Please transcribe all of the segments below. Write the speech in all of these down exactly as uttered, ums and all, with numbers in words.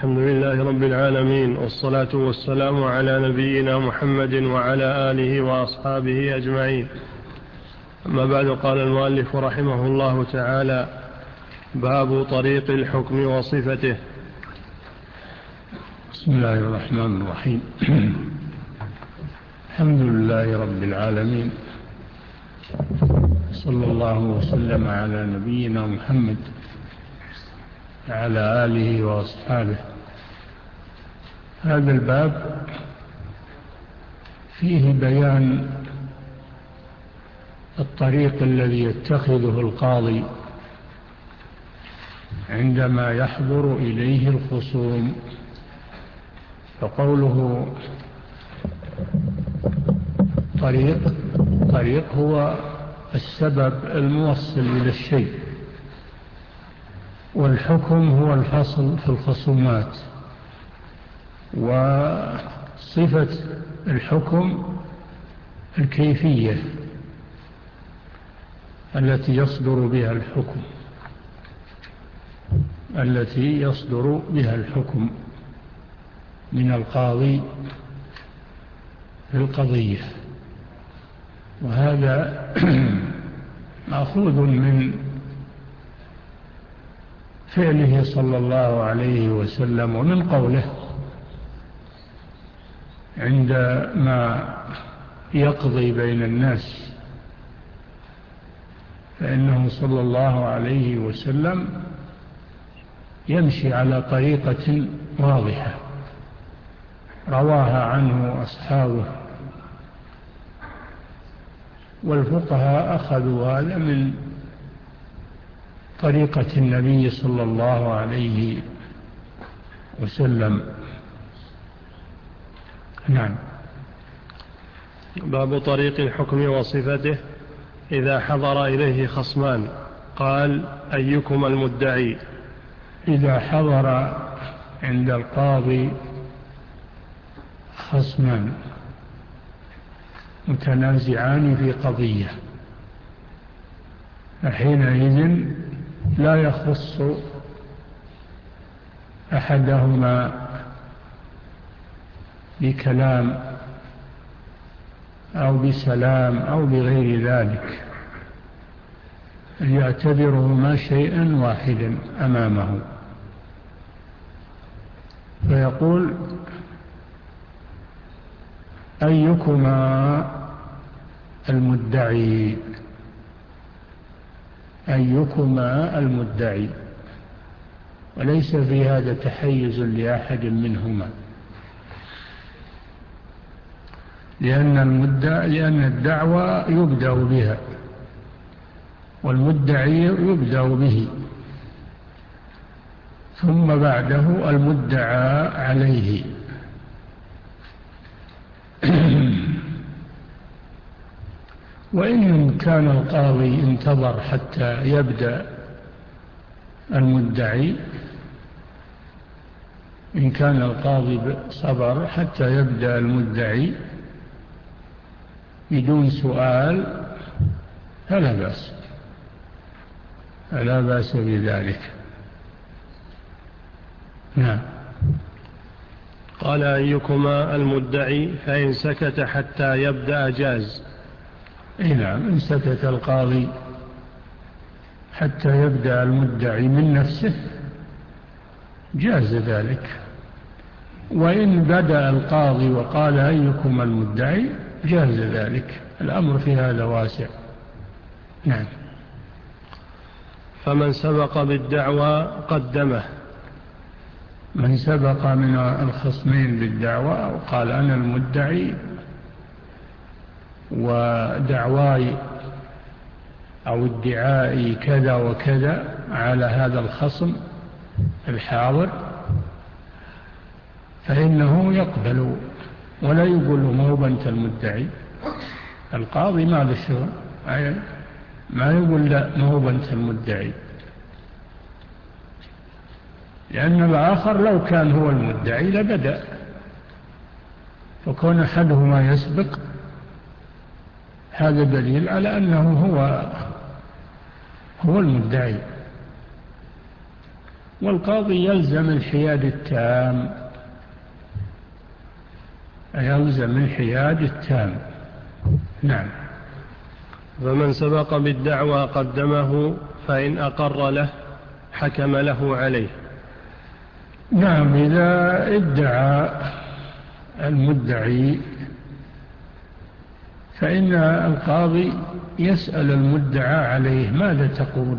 الحمد لله رب العالمين، والصلاة والسلام على نبينا محمد وعلى آله وأصحابه أجمعين. أما بعد، قال المؤلف رحمه الله تعالى: باب طريق الحكم وصفته. بسم الله الرحمن الرحيم. الحمد لله رب العالمين، صلى الله وسلم على نبينا محمد وعلى آله وأصحابه. هذا الباب فيه بيان الطريق الذي يتخذه القاضي عندما يحضر إليه الخصوم. فقوله طريق طريق هو السبب الموصل إلى الشيء، والحكم هو الفصل في الخصومات. وصفة الحكم الكيفية التي يصدر بها الحكم التي يصدر بها الحكم من القاضي في القضية. وهذا مأخوذ من فعله صلى الله عليه وسلم ومن قوله عندما يقضي بين الناس، فإنه صلى الله عليه وسلم يمشي على طريقة واضحة رواها عنه أصحابه، والفقهاء أخذوا هذا من طريقة النبي صلى الله عليه وسلم. نعم. باب طريق الحكم وصفته. إذا حضر إليه خصمان قال: أيكم المدعي؟ إذا حضر عند القاضي خصمان متنازعان في قضية، فحينئذ لا يخص أحدهما بكلام أو بسلام أو بغير ذلك، يعتبرهما شيئا واحدا أمامه، فيقول: أيكما المدعي؟ أيكما المدعي؟ وليس في هذا تحيز لأحد منهما، لأن المدعي لأن الدعوة يبدأ بها والمدعي يبدأ به، ثم بعده المدعى عليه. وإن كان القاضي انتظر حتى يبدأ المدعي، إن كان القاضي صبر حتى يبدأ المدعي بدون سؤال فلا بأس فلا بأس بذلك. نعم. قال: أيكما المدعي؟ فإن سكت حتى يبدأ جاز. إيه نعم، إن سكت القاضي حتى يبدأ المدعي من نفسه جاز ذلك، وإن بدأ القاضي وقال: أيكم المدعي؟ جاز ذلك. الأمر في هذا واسع. نعم. فمن سبق بالدعوى قدمه. من سبق من الخصمين بالدعوى وقال: أنا المدعي ودعواي أو ادعائي كذا وكذا على هذا الخصم الحاضر، فإنه يقبل ولا يقول له: ما هو أنت المدعي. القاضي ما له شغل، ما يقول: لا، ما هو أنت المدعي، لأن الآخر لو كان هو المدعي لبدأ، فكون أحدهما يسبق هذا دليل على أنه هو هو المدعي. والقاضي يلزم الحياد التام، يلزم الحياد التام. نعم. فمن سبق بالدعوى قدمه فإن أقر له حكم له عليه. نعم، إذا ادعى المدعي فإن القاضي يسأل المدعى عليه ماذا تقول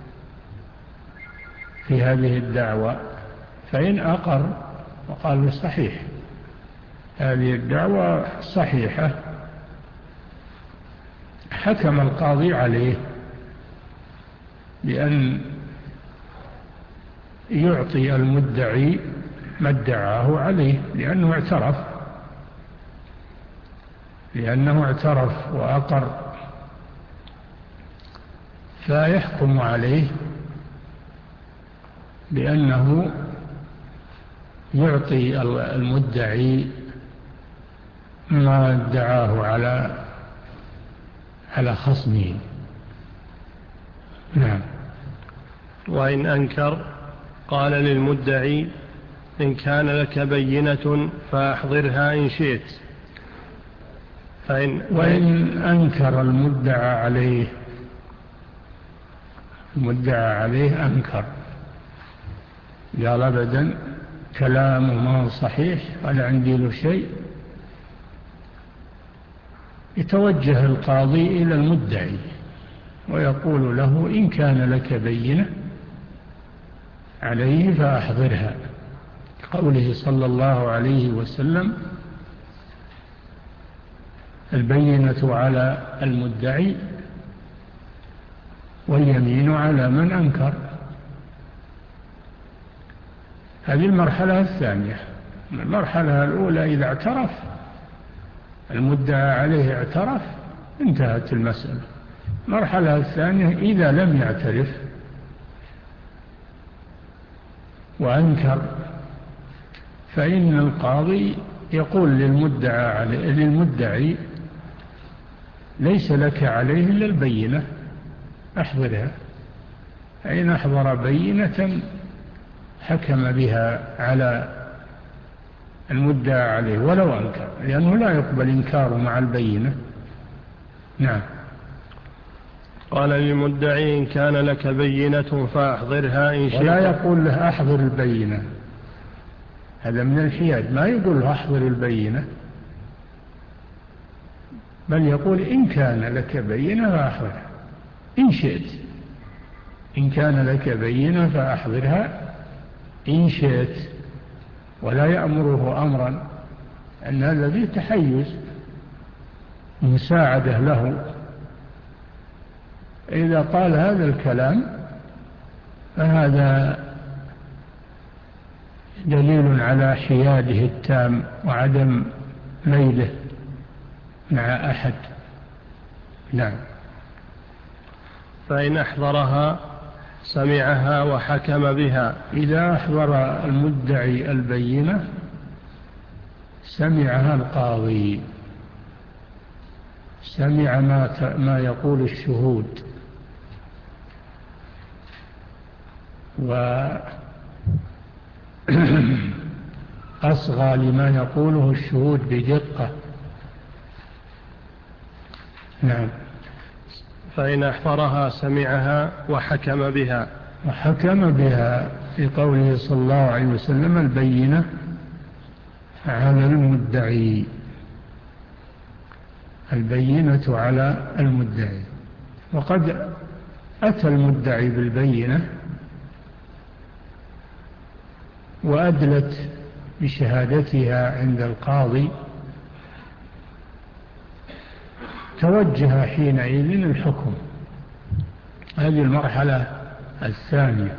في هذه الدعوة، فإن أقر وقال صحيح هذه الدعوة صحيحة حكم القاضي عليه بأن يعطي المدعي ما ادعاه عليه، لأنه اعترف لأنه اعترف وأقر، فيحكم عليه بأنه يعطي المدعي ما ادعاه على على خصمه. نعم. وإن أنكر قال للمدعي إن كان لك بينة فأحضرها إن شئت. فإن وإن أنكر المدعى عليه المدعى عليه أنكر، قال أبدا كلامه ما هو صحيح ولا عندي له شيء، يتوجه القاضي إلى المدعي ويقول له إن كان لك بينة عليه فأحضرها، قوله صلى الله عليه وسلم البينة على المدعي واليمين على من أنكر. هذه المرحلة الثانية. المرحلة الأولى إذا اعترف المدعى عليه اعترف انتهت المسألة. المرحلة الثانية إذا لم يعترف وأنكر فإن القاضي يقول للمدعى عليه للمدعي ليس لك عليه إلا البينة أحضرها، فإن أحضر بينة حكم بها على المدعى عليه ولو أنكر، لأنه لا يقبل إنكاره مع البينة. نعم. قال للمدعي إن كان لك بينة فأحضرها إن شئت، ولا يقول له أحضر البينة، هذا من الحياد، ما يقول له أحضر البينة، بل يقول إن كان لك بينة فأحضرها إن شئت، إن كان لك بينة فأحضرها إن شئت، ولا يأمره أمرا، أن هذا فيه تحيز مساعدة له. إذا قال هذا الكلام فهذا دليل على حياده التام وعدم ميله مع أحد. نعم. فإن أحضرها سمعها وحكم بها. إذا أحضر المدعي البينة سمعها القاضي، سمع ما ما يقول الشهود وأصغى لما يقوله الشهود بدقة. نعم. فإن أحضرها سمعها وحكم بها. وحكم بها في قوله صلى الله عليه وسلم البينة على المدعي، البينة على المدعي. وقد أتى المدعي بالبينة وأدلت بشهادتها عند القاضي، توجه حينئذ الحكم. هذه المرحلة الثانية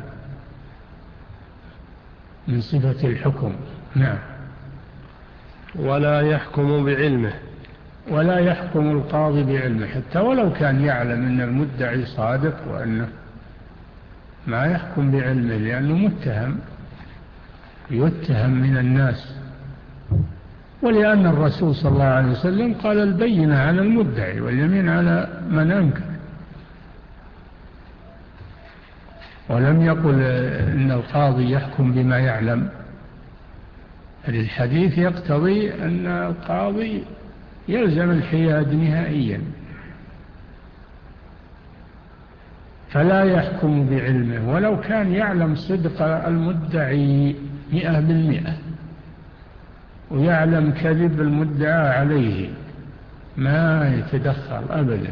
من صفة الحكم. نعم. ولا يحكم بعلمه. ولا يحكم القاضي بعلمه، حتى ولو كان يعلم أن المدعي صادق وأنه ما يحكم بعلمه، لأنه متهم يتهم من الناس، ولأن الرسول صلى الله عليه وسلم قال البينة على المدعي واليمين على من أنكر. ولم يقل إن القاضي يحكم بما يعلم. الحديث يقتضي أن القاضي يلزم الحياد نهائيا، فلا يحكم بعلمه ولو كان يعلم صدق المدعي مئة بالمئة ويعلم كذب المدعى عليه، ما يتدخل أبدا،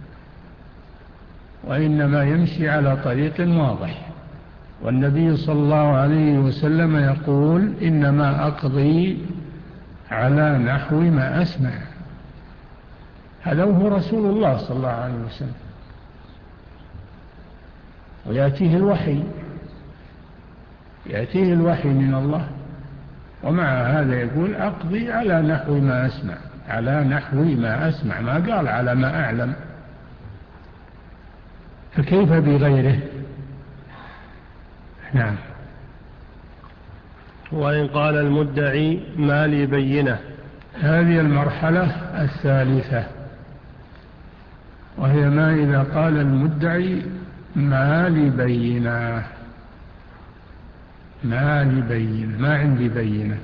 وإنما يمشي على طريق واضح. والنبي صلى الله عليه وسلم يقول: إنما أقضي على نحو ما أسمع. هذا هو رسول الله صلى الله عليه وسلم، ويأتيه الوحي يأتيه الوحي من الله، ومع هذا يقول: أقضي على نحو ما أسمع، على نحو ما أسمع، ما قال على ما أعلم. فكيف بغيره؟ نعم. وإن قال المدعي ما لي بينة. هذه المرحلة الثالثة، وهي ما إذا قال المدعي ما لي بينة، ما لي بينة، ما عندي بينة،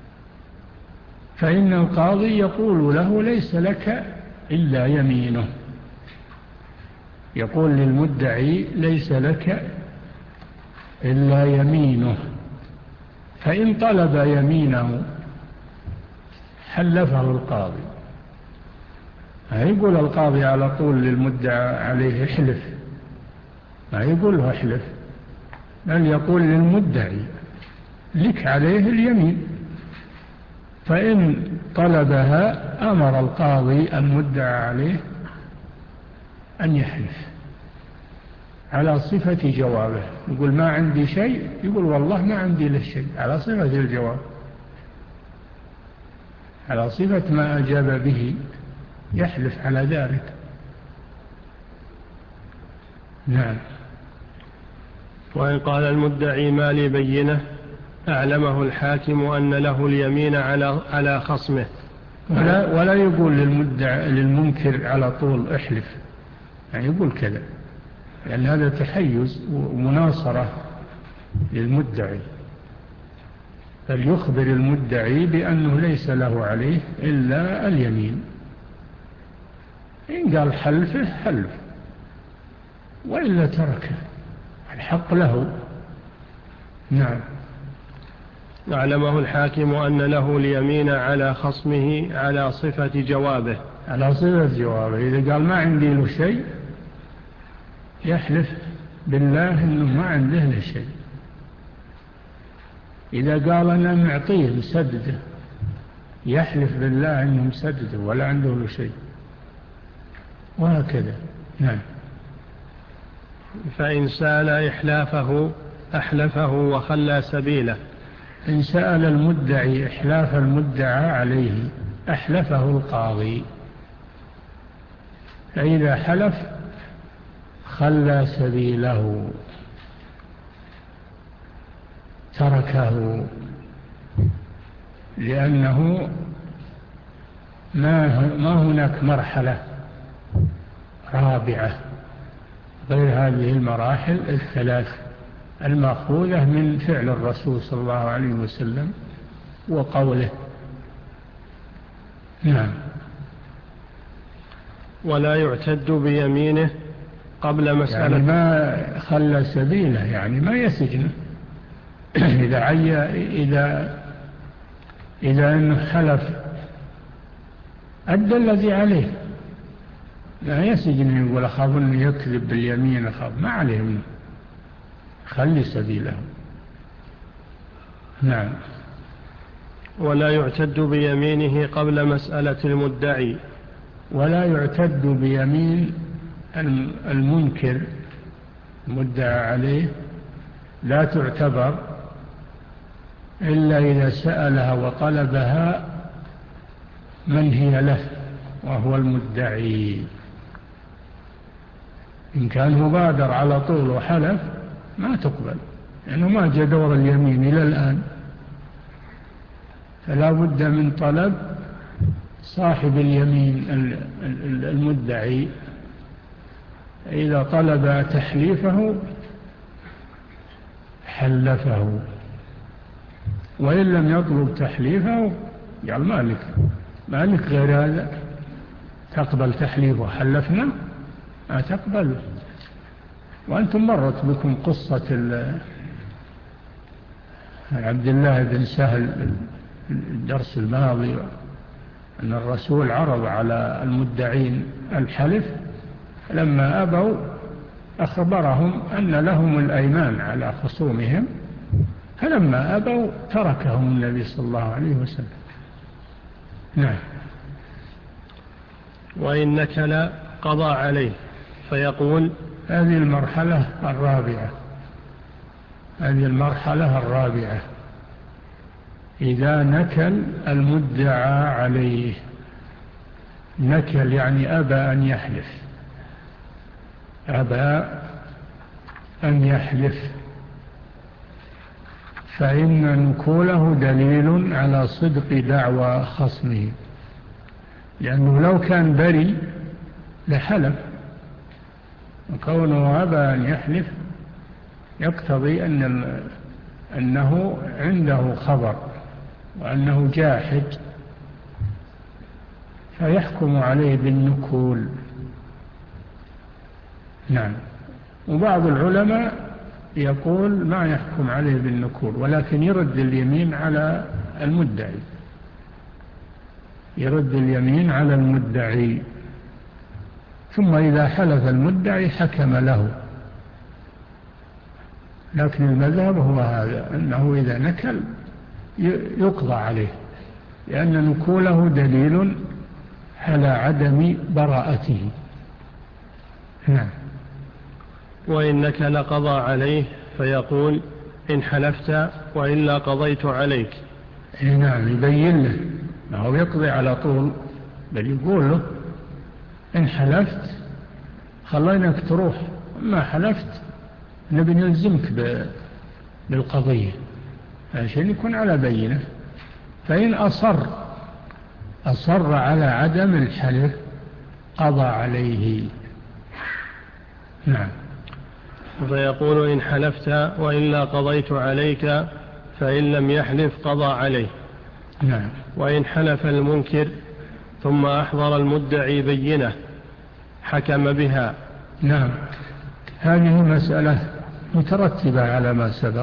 فإن القاضي يقول له: ليس لك إلا يمينه. يقول للمدعي: ليس لك إلا يمينه. فإن طلب يمينه حلفه القاضي. ما يقول القاضي على طول للمدعى عليه احلف، ما يقول له احلف، بل يقول للمدعي: لك عليه اليمين. فإن طلبها أمر القاضي المدعى عليه أن يحلف على صفة جوابه. يقول: ما عندي شيء، يقول: والله ما عندي له شيء، على صفة الجواب، على صفة ما أجاب به، يحلف على ذلك. نعم. وإن قال المدعي ما لي بينة أعلمه الحاكم أن له اليمين على على خصمه. ولا, ولا يقول للمدعي للمنكر على طول احلف، يعني يقول كذا، لأن هذا تحيز ومناصرة للمدعي. فليخبر المدعي بأنه ليس له عليه إلا اليمين. إن قال حلفه حلف، وإلا تركه، الحق له. نعم. أعلمه الحاكم أن له اليمين على خصمه على صفة جوابه، على صفة جوابه. إذا قال ما عندي له شيء يحلف بالله إنه ما عنده له شيء. إذا قال أنا معطيه مسدده يحلف بالله إنه مسدده ولا عنده له شيء، وهكذا. نعم. فإن سأل إحلافه أحلفه وخلى سبيله. إن سأل المدعي إحلاف المدعى عليه أحلفه القاضي، فإذا حلف خلى سبيله، تركه، لأنه ما ما هناك مرحلة رابعة غير هذه المراحل الثلاث المأخوذة من فعل الرسول صلى الله عليه وسلم وقوله. نعم. ولا يعتد بيمينه قبل مسألة، يعني ما خلى سبيله، يعني ما يسجنه. إذا عي إذا إذا أنه حلف أدى الذي عليه، لا يسجن يقول أخاف أنه يكذب باليمين، أخاف، ما عليه منه، خلي سبيله. نعم. ولا يعتد بيمينه قبل مسألة المدعي. ولا يعتد بيمين المنكر المدعى عليه، لا تعتبر إلا إذا سألها وطلبها من هي له وهو المدعي. إن كان مبادر على طول وحلف ما تقبل، لأنه ما جاء دور اليمين إلى الآن، فلا بد من طلب صاحب اليمين المدعي. إذا طلب تحليفه حلفه، وإن لم يطلب تحليفه قال مالك مالك غير هذا تقبل تحليفه؟ حلفنا ما تقبل. وأنتم مرت بكم قصة عبد الله بن سهل الدرس الماضي، أن الرسول عرض على المدعين الحلف، لما أبوا أخبرهم أن لهم الأيمان على خصومهم، فلما أبوا تركهم النبي صلى الله عليه وسلم. نعم. وإن نكل قضى عليه فيقول. هذه المرحلة الرابعة هذه المرحلة الرابعة إذا نكل المدعى عليه. نكل يعني أبى أن يحلف، أبى أن يحلف، فإن نكوله دليل على صدق دعوى خصمه، لأنه لو كان بريء لحلف، وكونه أبى أن يحلف يقتضي أن أنه عنده خبر وأنه جاحد، فيحكم عليه بالنكول. نعم. وبعض العلماء يقول ما يحكم عليه بالنكول، ولكن يرد اليمين على المدعي، يرد اليمين على المدعي، ثم إذا حلف المدعي حكم له. لكن المذهب هو هذا، أنه إذا نكل يقضى عليه، لأن نكوله دليل على عدم براءته. نعم. وإن نكل قضى عليه فيقول إن حلفت وإلا قضيت عليك. نعم، يبين له، ما هو يقضي على طول، بل يقول له إن حلفت خليناك تروح، ما حلفت نبي نلزمك بالقضية عشان يكون على بينة. فإن أصر أصر على عدم الحلف قضى عليه. نعم. فيقول إن حلفت وإلا قضيت عليك، فإن لم يحلف قضى عليه. نعم. وإن حلف المنكر ثم أحضر المدعي بينة حكم بها. نعم. هذه مسألة مترتبة على ما سبق،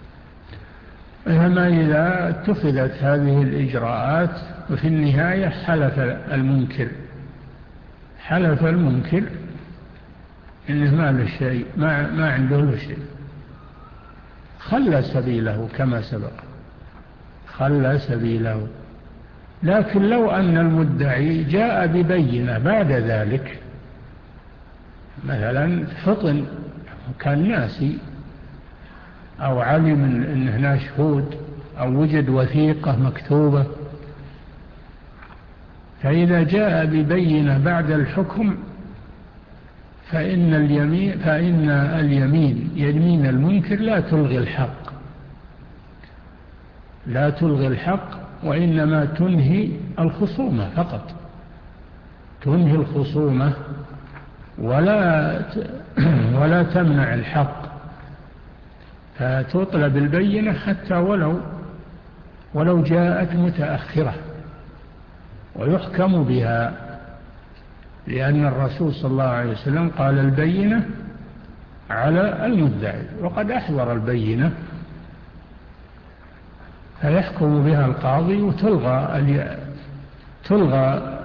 أما إذا اتخذت هذه الإجراءات وفي النهاية حلف المنكر حلف المنكر إنه ما له شيء، ما, ما عنده له شيء، خلى سبيله كما سبق، خلى سبيله. لكن لو أن المدعي جاء ببينة بعد ذلك، مثلا فطن وكان ناسي، أو علم أن هنا شهود، أو وجد وثيقة مكتوبة، فإذا جاء ببينة بعد الحكم فإن اليمين فإن اليمين يمين المنكر لا تلغي الحق، لا تلغي الحق، وإنما تنهي الخصومة فقط، تنهي الخصومة ولا ولا تمنع الحق. فتطلب البينة حتى ولو ولو جاءت متأخرة، ويحكم بها، لأن الرسول صلى الله عليه وسلم قال البينة على المدعي، وقد أحضر البينة، فيحكم بها القاضي وتلغى تلغى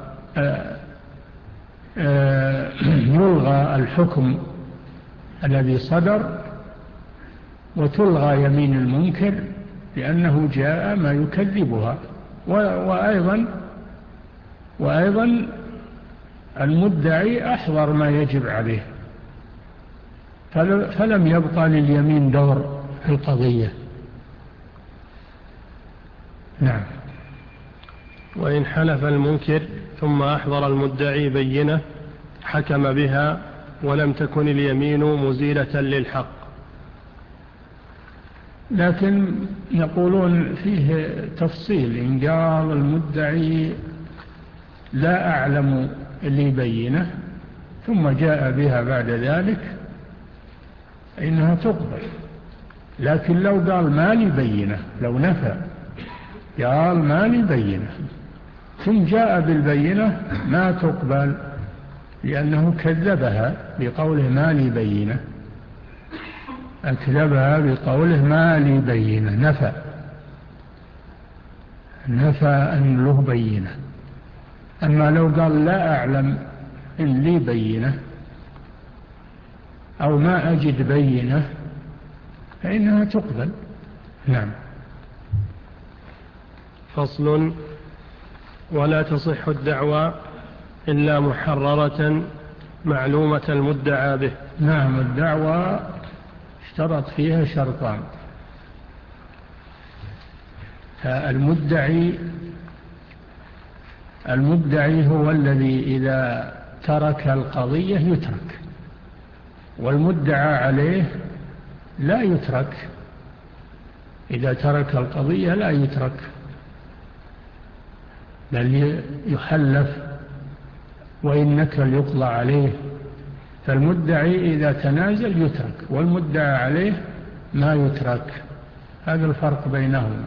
يلغى الحكم الذي صدر، وتلغى يمين المنكر لأنه جاء ما يكذبها. وأيضا وأيضا المدعي أحضر ما يجب عليه، فلم يبقى لليمين دور في القضية. نعم. وإن حلف المنكر ثم أحضر المدعي بينة حكم بها ولم تكن اليمين مزيلة للحق. لكن يقولون فيه تفصيل، إن قال المدعي لا أعلم اللي بينه ثم جاء بها بعد ذلك إنها تقبل، لكن لو قال ما لي بينة، لو نفى قال ما لي بينة ثم جاء بالبينة ما تقبل، لأنه كذبها بقوله ما لي بينة، أكذبها بقوله ما لي بينة، نفى نفى أن له بينة. أما لو قال لا أعلم إن لي بينة أو ما أجد بينة فإنها تقبل. نعم. فصل: ولا تصح الدعوى إلا محررة معلومة المدعى به. نعم، الدعوى اشترط فيها شرطان. المدعي المدعي هو الذي إذا ترك القضية يترك، والمدعى عليه لا يترك، إذا ترك القضية لا يترك بل يحلف وإن نكل يقضى عليه. فالمدعي إذا تنازل يترك، والمدعى عليه ما يترك، هذا الفرق بينهما.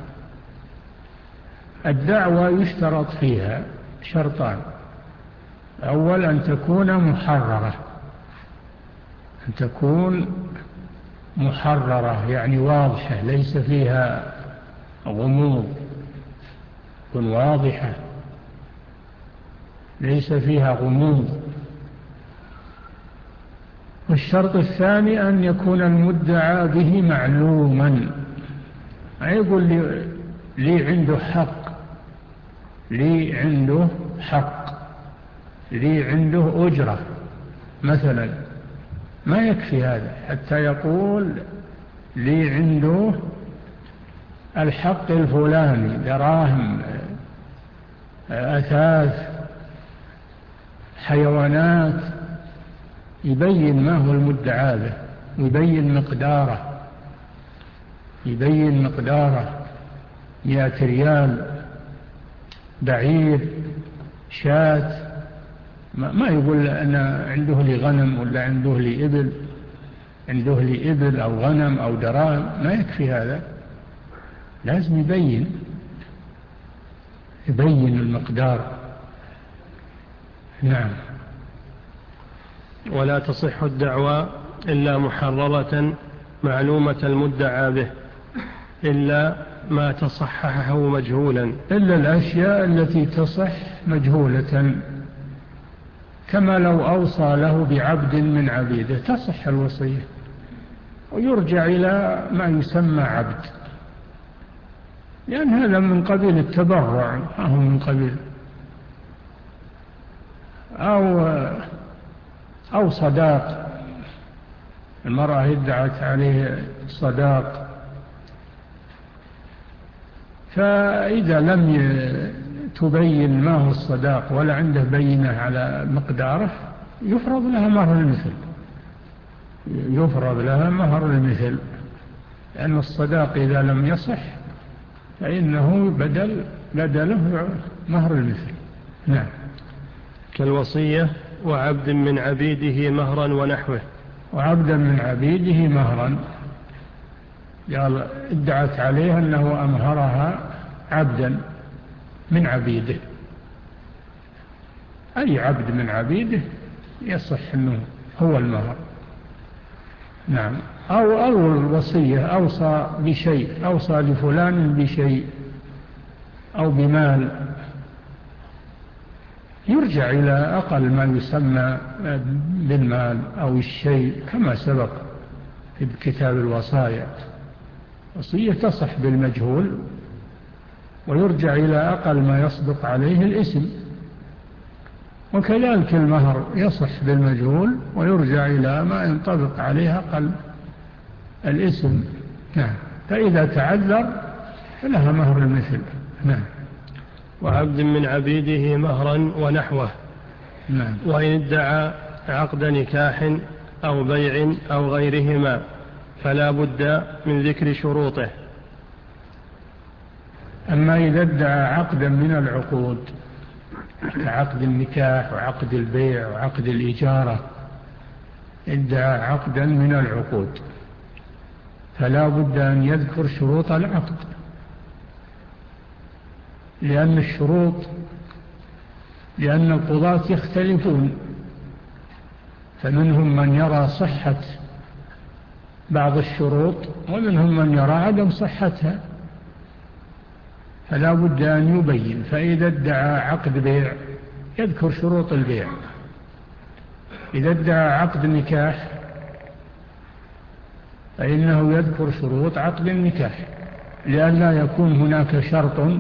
الدعوة يشترط فيها شرطان: أول أن تكون محررة، أن تكون محررة يعني واضحة ليس فيها غموض، تكون واضحة ليس فيها غموض. والشرط الثاني أن يكون المدعى به معلوما، يقول لي, لي عنده حق، لي عنده حق، لي عنده أجرة مثلا، ما يكفي هذا حتى يقول لي عنده الحق الفلاني، دراهم، أثاث، حيوانات، يبين ما هو المدعى به، يبين مقداره، يبين مقداره مئة ريال، بعير، شاة، ما يقول أنا عنده لي غنم ولا عنده لي إبل، عنده لي إبل أو غنم أو دراهم، ما يكفي هذا، لازم يبين يبين المقدار. نعم. ولا تصح الدعوى إلا محررة معلومة المدعى به إلا ما تصححه مجهولا، إلا الأشياء التي تصح مجهولة، كما لو أوصى له بعبد من عبيده تصح الوصية ويرجع إلى ما يسمى عبد، لأن هذا من قبيل التبرع، هو من قبيل أو أو صداق، المرأة ادعت عليه صداق، فإذا لم تبين ما هو الصداق ولا عنده بينة على مقداره يفرض لها مهر المثل، يفرض لها مهر المثل، لأن الصداق إذا لم يصح فإنه بدل بدله مهر المثل. نعم. كالوصية وعبد من عبيده مهرا ونحوه. وعبدا من عبيده مهرا، قال ادعت عليه أنه أمهرها عبدا من عبيده، أي عبد من عبيده يصح أنه هو المهر. نعم. أو أو الوصية أوصى بشيء، أوصى لفلان بشيء أو بمال، يرجع إلى أقل ما يسمى بالمال أو الشيء كما سبق في كتاب الوصايا. وصية تصح بالمجهول ويرجع إلى أقل ما يصدق عليه الاسم، وكذلك المهر يصح بالمجهول ويرجع إلى ما ينطبق عليه أقل الاسم. نعم. فإذا تعذر فلها مهر المثل. نعم. وعبد من عبيده مهرا ونحوه. نعم. وإن ادعى عقد نكاح أو بيع أو غيرهما فلا بد من ذكر شروطه. أما إذا ادعى عقدا من العقود كعقد النكاح وعقد البيع وعقد الإجارة، ادعى عقدا من العقود فلا بد أن يذكر شروط العقد، لأن الشروط لأن القضاة يختلفون، فمنهم من يرى صحة بعض الشروط ومنهم من يرى عدم صحتها، فلا بد أن يبين. فإذا ادعى عقد بيع يذكر شروط البيع، إذا ادعى عقد نكاح فإنه يذكر شروط عقد النكاح، لئلا يكون هناك شرط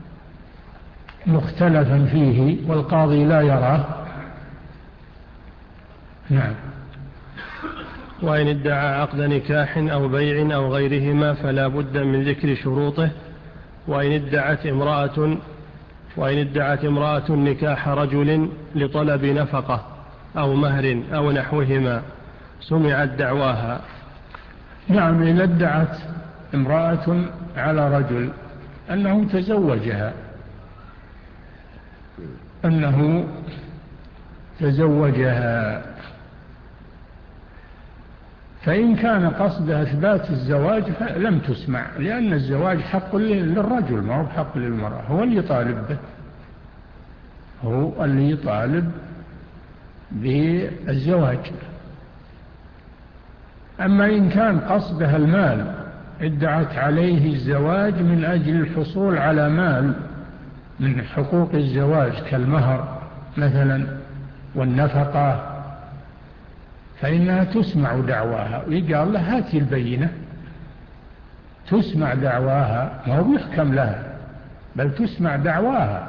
مختلفا فيه والقاضي لا يراه. نعم. وإن ادعى عقد نكاح أو بيع أو غيرهما فلا بد من ذكر شروطه. وإن ادعت امرأة وإن ادعت امرأة نكاح رجل لطلب نفقة أو مهر أو نحوهما سمعت دعواها. نعم، إذا ادعت امرأة على رجل أنه تزوجها أنه تزوجها فإن كان قصد إثبات الزواج فلم تسمع، لأن الزواج حق للرجل ما هو حق للمرأة، هو اللي يطالب به، هو اللي يطالب بالزواج. أما إن كان قصدها المال، ادعت عليه الزواج من أجل الحصول على مال من حقوق الزواج كالمهر مثلا والنفقة، فإنها تسمع دعواها، ويقال لها هاتي البينة، تسمع دعواها، ما هو يحكم لها بل تسمع دعواها،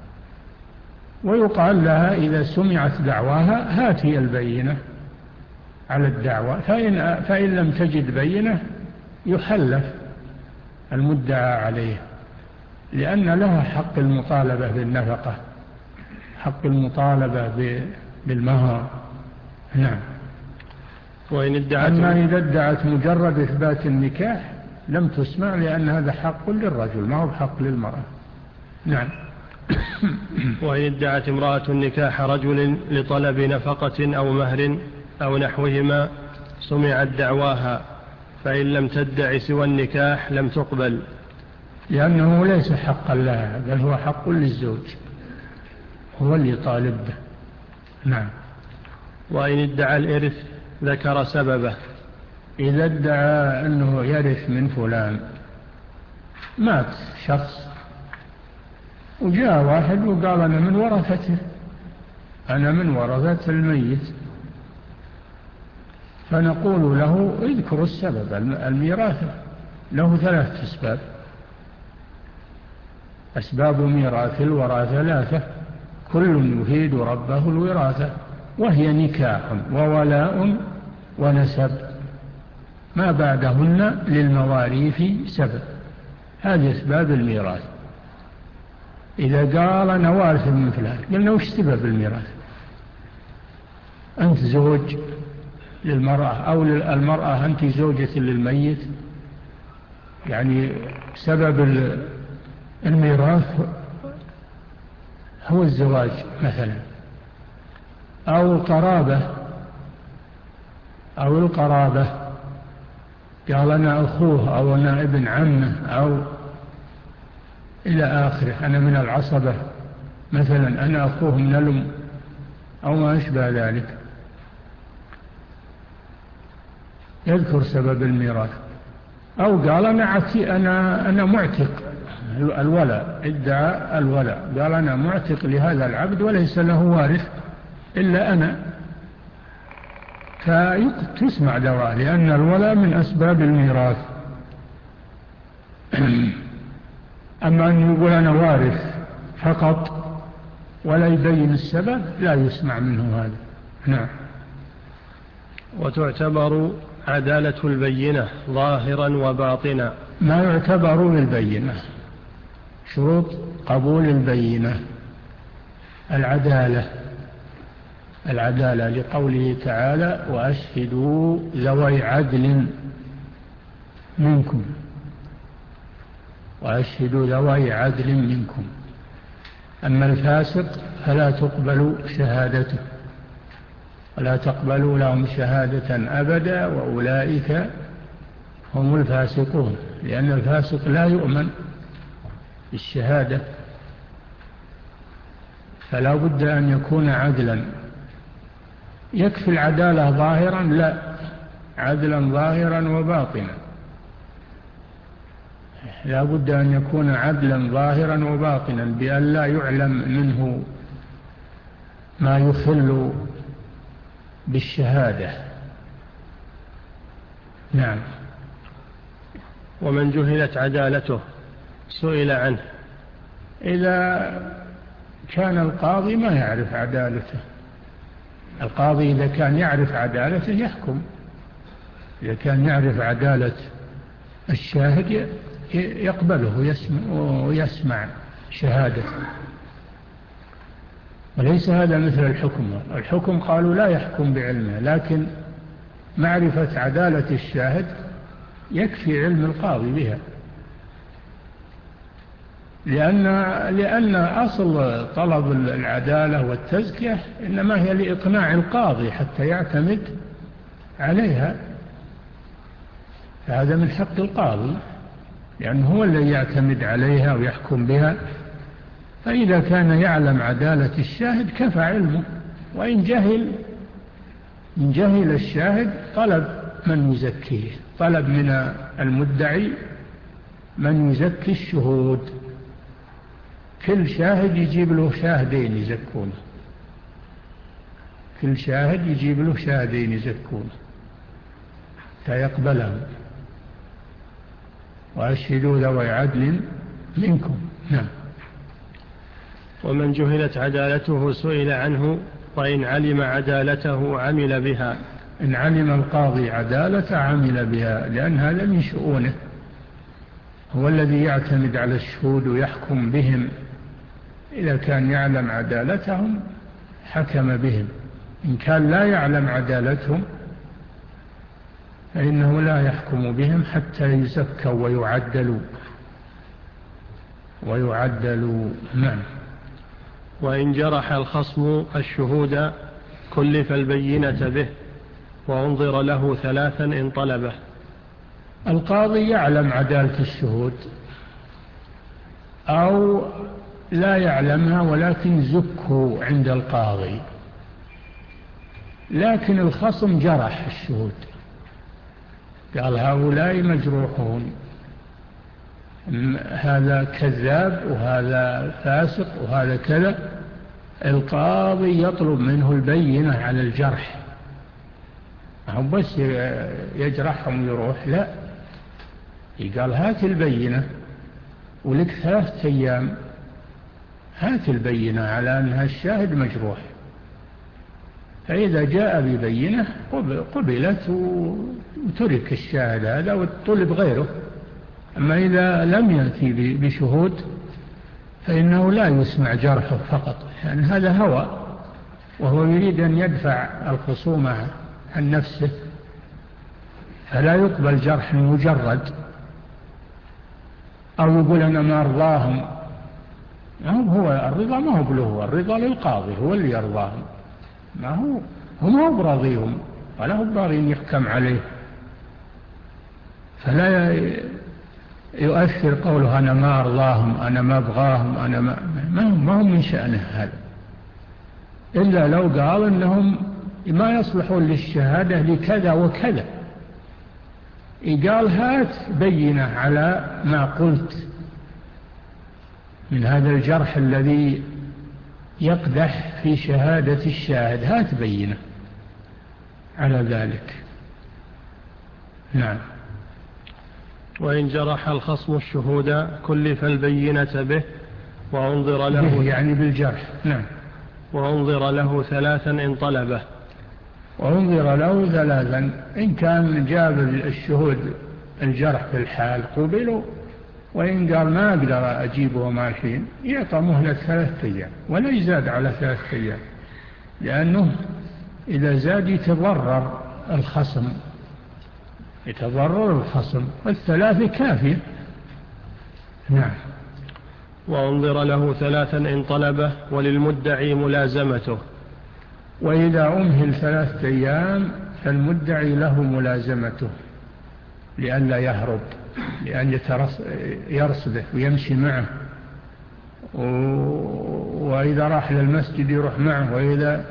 ويقال لها إذا سمعت دعواها هاتي البينة على الدعوة، فإن, فإن لم تجد بينة يحلف المدعى عليه، لأن لها حق المطالبة بالنفقة، حق المطالبة بالمهر. نعم. وإن ادعت أما إذا ادعت مجرد إثبات النكاح لم تسمع، لأن هذا حق للرجل ما هو حق للمرأة. نعم. وإن ادعت امرأة نكاح رجل لطلب نفقة أو مهر أو نحوهما سمعت دعواها، فإن لم تدع سوى النكاح لم تقبل، لأنه ليس حقا لها بل هو حق للزوج، هو اللي طالب به. نعم. وإن ادعى الإرث ذكر سببه. إذا ادعى أنه يرث من فلان، مات شخص وجاء واحد وقال أنا من ورثته، أنا من ورثة الميت، فنقول له اذكر السبب. الميراث له ثلاث أسباب، أسباب ميراث الورى ثلاثة كل يفيد ربه الوراثة، وهي نكاح وولاء ونسب، ما بعدهن للمواريث سبب. هذه أسباب الميراث. إذا قال أنا وارث من فلان، قلنا وش سبب الميراث؟ أنت زوج للمرأة أو المرأة أنت زوجة للميت، يعني سبب الميراث هو الزواج مثلا، أو القرابة أو القرابة، قال أنا أخوه أو أنا ابن عمه أو إلى آخره، أنا من العصبة مثلا، أنا أخوه من الأم أو ما أشبه ذلك، يذكر سبب الميراث. أو قال أنا عتي أنا أنا معتق الولاء، ادعى الولاء، قال أنا معتق لهذا العبد وليس له وارث إلا أنا، فتسمع دعواه، لأن الولاء من أسباب الميراث. أما أن يقول أنا وارث فقط ولا يبين السبب لا يسمع منه هذا. نعم. وتعتبر عدالة البينة ظاهرا وباطنا. ما يعتبر بالبينة شروط قبول البينة العدالة، العدالة لقوله تعالى وأشهدوا ذوي عدل منكم، وأشهدوا ذوي عدل منكم. أما الفاسق فلا تقبل شهادته ولا تقبلوا لهم شهادة أبدا وأولئك هم الفاسقون، لأن الفاسق لا يؤمن بالشهادة، فلا بد أن يكون عدلا. يكفي العدالة ظاهرا؟ لا، عدلا ظاهرا وباطنا، لا بد أن يكون عدلا ظاهرا وباطنا بأن لا يعلم منه ما يخل بالشهادة. نعم. ومن جهلت عدالته سئل عنه. إذا كان القاضي ما يعرف عدالته، القاضي إذا كان يعرف عدالته يحكم، إذا كان يعرف عدالة الشاهد يقبله ويسمع شهادته، وليس هذا مثل الحكم. الحكم قالوا لا يحكم بعلمه، لكن معرفة عدالة الشاهد يكفي علم القاضي بها، لأن, لأن أصل طلب العدالة والتزكية إنما هي لإقناع القاضي حتى يعتمد عليها، فهذا من حق القاضي لأنه هو الذي يعتمد عليها ويحكم بها. فإذا كان يعلم عدالة الشاهد كفى علمه، وإن جهل إن جهل الشاهد طلب من يزكيه، طلب من المدعي من يزكي الشهود، كل شاهد يجيب له شاهدين يزكونه، كل شاهد يجيب له شاهدين يزكونه فيقبلهم، وأشهدوا ذوي عدل منكم. نعم. ومن جهلت عدالته سئل عنه، وإن علم عدالته عمل بها. إن علم القاضي عدالة عمل بها، لأن هذا من شؤونه، هو الذي يعتمد على الشهود ويحكم بهم. إذا كان يعلم عدالتهم حكم بهم، إن كان لا يعلم عدالتهم فإنه لا يحكم بهم حتى يزكوا ويعدلوا ويعدلوا. نعم. وإن جرح الخصم الشهود كلف البينة به، وانظر له ثلاثا إن طلبه. القاضي يعلم عدالة الشهود أو لا يعلمها، ولكن زكوا عند القاضي، لكن الخصم جرح الشهود، قال هؤلاء مجروحون، هذا كذاب وهذا فاسق وهذا كذا، القاضي يطلب منه البينة على الجرح، هم بس يجرحهم يروح، لا، قال هات البينة ولك ثلاثة أيام، هات البينة على أنها الشاهد مجروح. فإذا جاء ببينة قبلت وترك الشاهد هذا وطلب غيره. أما إذا لم يأتي بشهود فإنه لا يسمع جرحه فقط، لأن يعني هذا هوى، وهو يريد أن يدفع الخصومة عن نفسه، فلا يقبل جرح مجرد، أو يقول أنا ما أرضاهم. هو الرضا ما هو بله، الرضا للقاضي هو اللي يرضاهم، ما هو هم هو براضيهم ولا هو باغين يحكم عليه، فلا يؤثر قوله أنا ما أرضاهم أنا ما أبغاهم أنا ما ما هم من شأنه هذا، إلا لو قال أنهم ما يصلحون للشهادة لكذا وكذا، قال هات بينة على ما قلت من هذا الجرح الذي يقدح في شهادة الشاهد، هات بينة على ذلك. نعم. وإن جرح الخصم الشهود كلف البينة به، وانظر له به يعني بالجرح. نعم. وانظر له ثلاثا إن طلبه. وانظر له ثلاثا، إن كان جاب الشهود الجرح في الحال قبلوا، وإن قال ما أقدر أجيبه مع الحين يعطى مهلة ثلاثة أيام ولا يزاد على ثلاثة أيام، لأنه إذا زاد يتضرر الخصم يتضرر الخصم والثلاثة كافية. نعم. وانظر له ثلاثا إن طلبه، وللمدعي ملازمته. وإذا أمهل ثلاثة أيام فالمدعي له ملازمته، لئلا يهرب، لأن يرصده ويمشي معه، وإذا راح للمسجد يروح معه، وإذا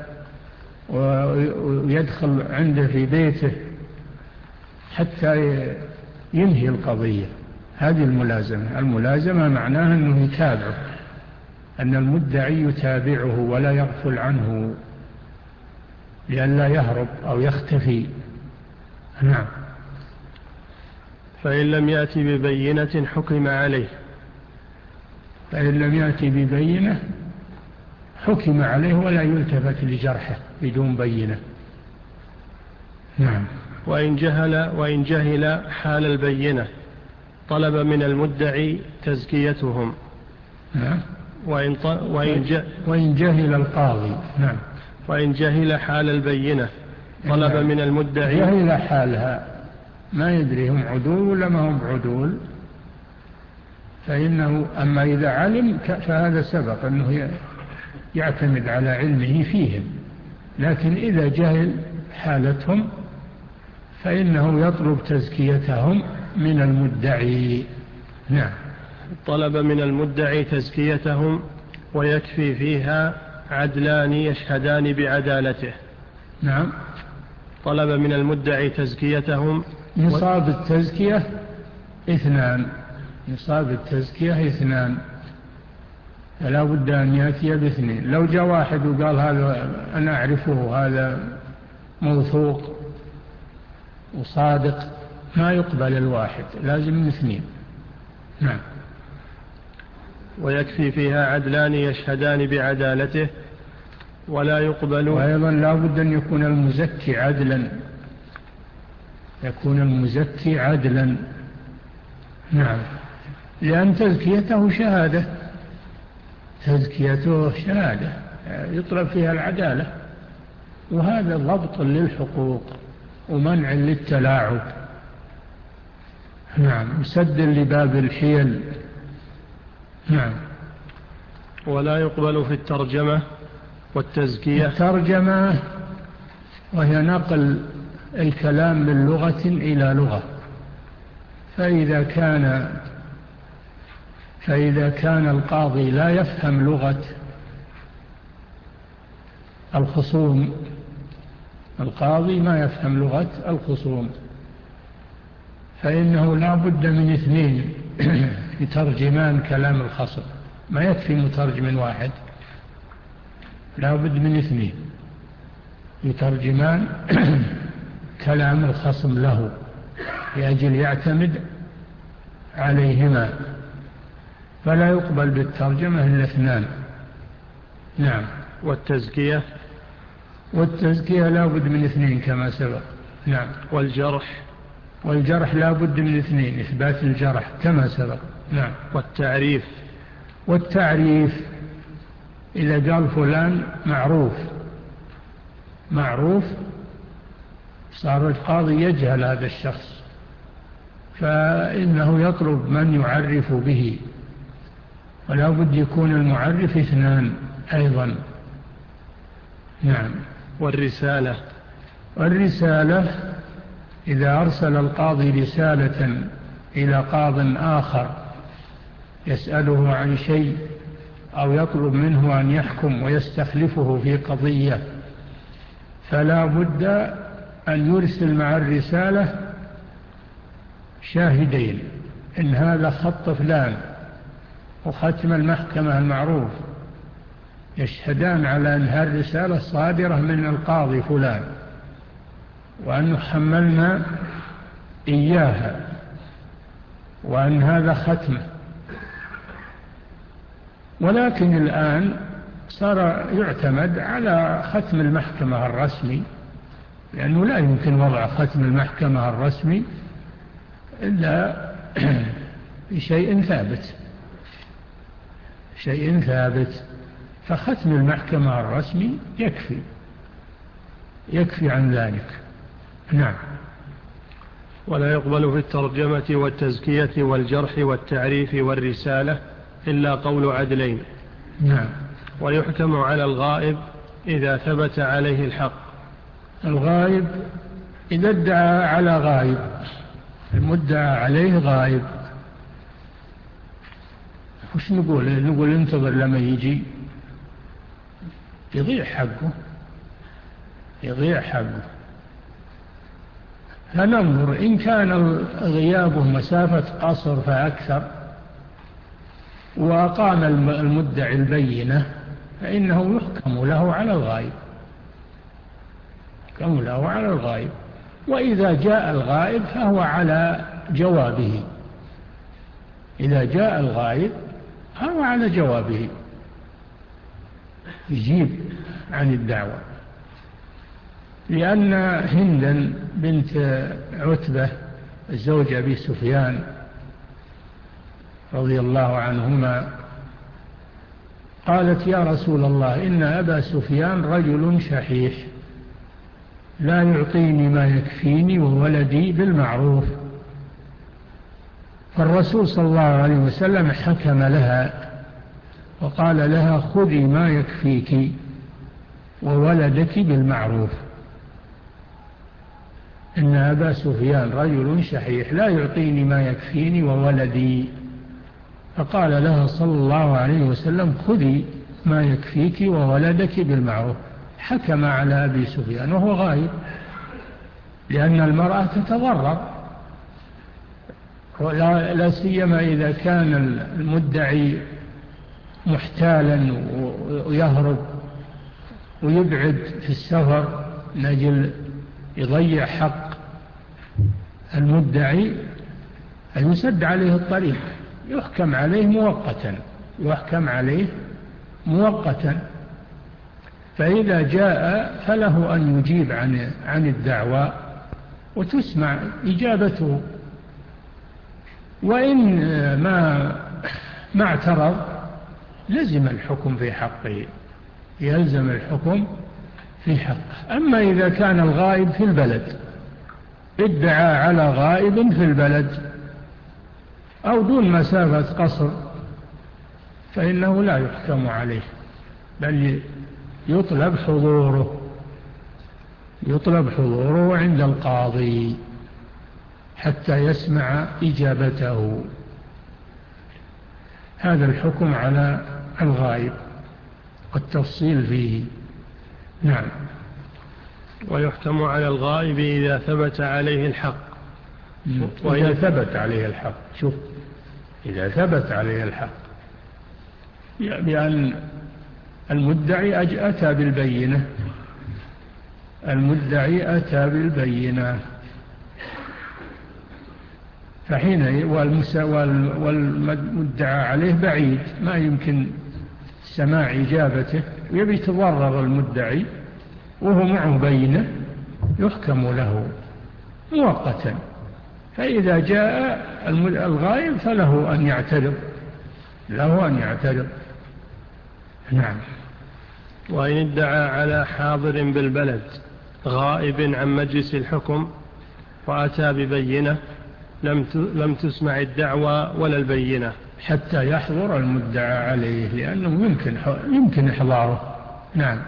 ويدخل عنده في بيته حتى ينهي القضية. هذه الملازمة. الملازمة معناها أنه يتابعه، أن المدعي يتابعه ولا يغفل عنه لئلا يهرب أو يختفي. نعم. فإن لم يأتي ببينة حكم عليه. فإن لم يأتي ببينة حكم عليه ولا يلتفت لجرحه بدون بينة. نعم. وإن جهل, وإن جهل حال البينة طلب من المدعي تزكيتهم. نعم. وإن, وإن, وإن جهل القاضي. نعم. وإن جهل حال البينة طلب نعم. من المدعي. جهل حالها، ما يدري هم عدول ولا ما هم عدول، فإنه أما إذا علم فهذا سبق أنه يعتمد على علمه فيهم، لكن إذا جهل حالتهم فإنه يطلب تزكيتهم من المدعي. نعم. طلب من المدعي تزكيتهم ويكفي فيها عدلان يشهدان بعدالته. نعم. طلب من المدعي تزكيتهم. نصاب التزكية اثنان. نصاب التزكية اثنان، فلا بد أن يأتي باثنين. لو جاء واحد وقال هذا أنا أعرفه، هذا موثوق وصادق، ما يقبل الواحد، لازم اثنين. نعم. ويكفي فيها عدلان يشهدان بعدالته ولا يقبل. وأيضا لا بد أن يكون المزكي عدلا، يكون المزكي عدلا. نعم. لأن تزكيته شهادة، تزكيته شهادة يطلب فيها العدالة، وهذا ضبط للحقوق ومنع للتلاعب. نعم. مسد لباب الحيل. نعم. ولا يقبل في الترجمة والتزكية. الترجمة وهي نقل الكلام من لغة إلى لغة، فإذا كان فإذا كان القاضي لا يفهم لغة الخصوم، القاضي ما يفهم لغة الخصوم، فإنه لا بد من اثنين يترجمان كلام الخصم، ما يكفي مترجم واحد، لا بد من اثنين يترجمان كلام الخصم له لأجل يعتمد عليهما، فلا يقبل بالترجمة إلا اثنان. نعم. والتزكية. والتزكية لا بد من اثنين كما سبق. نعم. والجرح. والجرح لا بد من اثنين، إثبات الجرح كما سبق. نعم. والتعريف. والتعريف إذا قال فلان معروف، معروف صار القاضي يجهل هذا الشخص، فإنه يطلب من يعرف به، ولا بد يكون المعرف اثنان أيضا. نعم. والرسالة. والرسالة إذا أرسل القاضي رسالة إلى قاض آخر يسأله عن شيء أو يطلب منه أن يحكم ويستخلفه في قضية، فلا بد أن يرسل مع الرسالة شاهدين، إن هذا خط فلان وختم المحكمة المعروف، يشهدان على أن هذه الرسالة صادرة من القاضي فلان وأن حملنا إياها وأن هذا ختمه. ولكن الآن صار يعتمد على ختم المحكمة الرسمي، لأنه لا يمكن وضع ختم المحكمة الرسمي إلا بشيء ثابت، شيء ثابت، فختم المحكمة الرسمي يكفي يكفي عن ذلك. نعم. ولا يقبل في الترجمة والتزكية والجرح والتعريف والرسالة إلا قول عدلين. نعم. ويحكم على الغائب إذا ثبت عليه الحق. الغائب إذا ادعى على غائب المدعى عليه غائب، وش نقول؟ نقول انتظر لما يجي، يضيع حقه، يضيع حقه. فننظر إن كان غيابه مسافة قصر فأكثر وأقام المدعي البينة فإنه يحكم له على الغائب، يحكم له على الغائب. وإذا جاء الغائب فهو على جوابه، إذا جاء الغائب فهو على جوابه، يجيب عن الدعوة. لأن هندا بنت عتبة زوج أبي سفيان رضي الله عنهما قالت: يا رسول الله، إن أبا سفيان رجل شحيح لا يعطيني ما يكفيني وولدي بالمعروف. فالرسول صلى الله عليه وسلم حكم لها وقال لها: خذي ما يكفيك وولدك بالمعروف. إن أبا سفيان رجل شحيح لا يعطيني ما يكفيني وولدي. فقال لها صلى الله عليه وسلم: خذي ما يكفيك وولدك بالمعروف. حكم على أبي سفيان وهو غائب، لأن المرأة تتضرر، لا سيما إذا كان المدعي محتالا ويهرب ويبعد في السفر نجل يضيع حق المدعي، أن يسد عليه الطريق، يحكم عليه مؤقتا، يحكم عليه مؤقتا. فإذا جاء فله أن يجيب عن عن الدعوى وتسمع إجابته، وإن ما ما اعترض لزم الحكم في حقه، يلزم الحكم في حقه. أما إذا كان الغائب في البلد، ادعى على غائب في البلد أو دون مسافة قصر، فإنه لا يحكم عليه، بل يطلب حضوره، يطلب حضوره عند القاضي حتى يسمع إجابته. هذا الحكم على الغائب والتفصيل فيه. نعم. ويحكم على الغائب إذا ثبت عليه الحق. وإذا ثبت عليه الحق، شوف، إذا ثبت عليه الحق بأن المدعي أتى بالبينة، المدعي أتى بالبينة، فحين والمدعى عليه بعيد ما يمكن سماع إجابته ويبي يتضرر المدعي وهو معه بينة، يحكم له مؤقتا. فإذا جاء الغائب فله أن يعترض، له أن يعترض. نعم. وإن ادعى على حاضر بالبلد غائب عن مجلس الحكم وأتى ببينة لم لم تسمع الدعوى ولا البينة حتى يحضر المدعى عليه، لأنه يمكن يمكن إحضاره. نعم.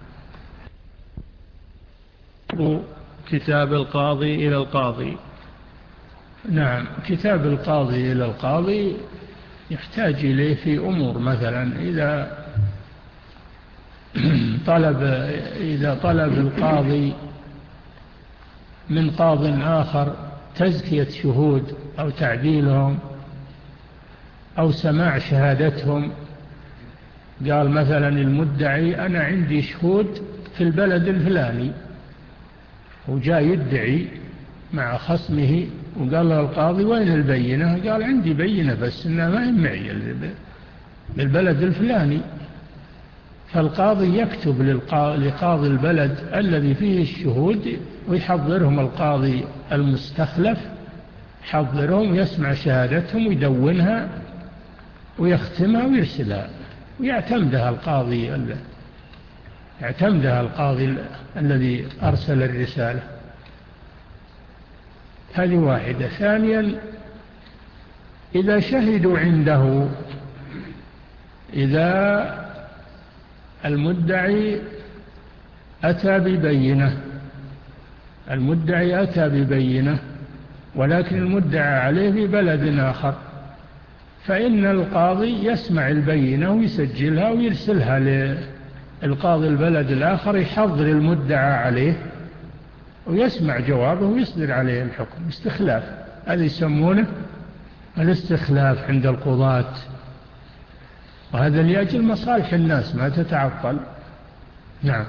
كتاب القاضي إلى القاضي. نعم. كتاب القاضي إلى القاضي يحتاج إليه في أمور، مثلا إذا طلب إذا طلب القاضي من قاض آخر تزكية شهود أو تعديلهم أو سماع شهادتهم، قال مثلا المدعي أنا عندي شهود في البلد الفلاني، وجاء يدعي مع خصمه وقال له القاضي وين البينة؟ قال عندي بينة بس إنها ما هي معي بالبلد الفلاني. فالقاضي يكتب لقاضي البلد الذي فيه الشهود ويحضرهم القاضي المستخلف، يحضرهم ويسمع شهادتهم ويدونها ويختمها ويرسلها، ويعتمدها القاضي يعتمدها القاضي الذي أرسل الرسالة. هذه واحدة. ثانيا، إذا شهدوا عنده، إذا المدعي أتى ببينة، المدعي أتى ببينة ولكن المدعى عليه في بلد آخر، فإن القاضي يسمع البينة ويسجلها ويرسلها للقاضي البلد الآخر يحضر المدعى عليه ويسمع جوابه ويصدر عليه الحكم. استخلاف، هذا يسمونه الاستخلاف عند القضاة، وهذا لأجل مصالح الناس ما تتعطل. نعم.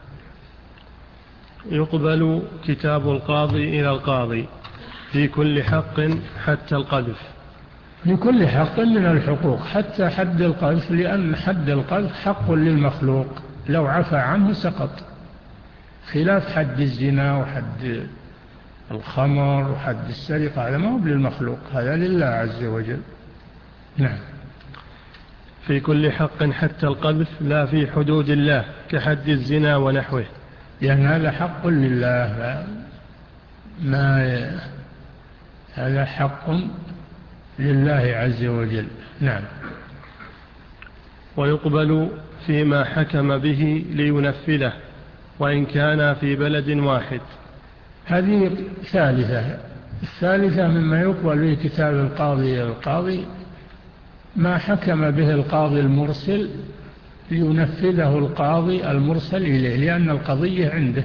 يقبل كتاب القاضي إلى القاضي في كل حق حتى القذف. في كل حق من الحقوق حتى حد القذف، لأن حد القذف حق للمخلوق لو عفى عنه سقط، خلاف حد الزنا وحد الخمر وحد السرقة، هذا ما هو للمخلوق، هذا لله عز وجل. نعم. في كل حق حتى القذف لا في حدود الله كحد الزنا ونحوه، لأن هذا حق لله، ما هذا حق لله عز وجل. نعم. ويقبل فيما حكم به لينفذه وإن كان في بلد واحد. هذه ثالثة. الثالثة مما يقبل به كتاب القاضي إلى القاضي ما حكم به القاضي المرسل لينفذه القاضي المرسل إليه، لأن القضية عنده،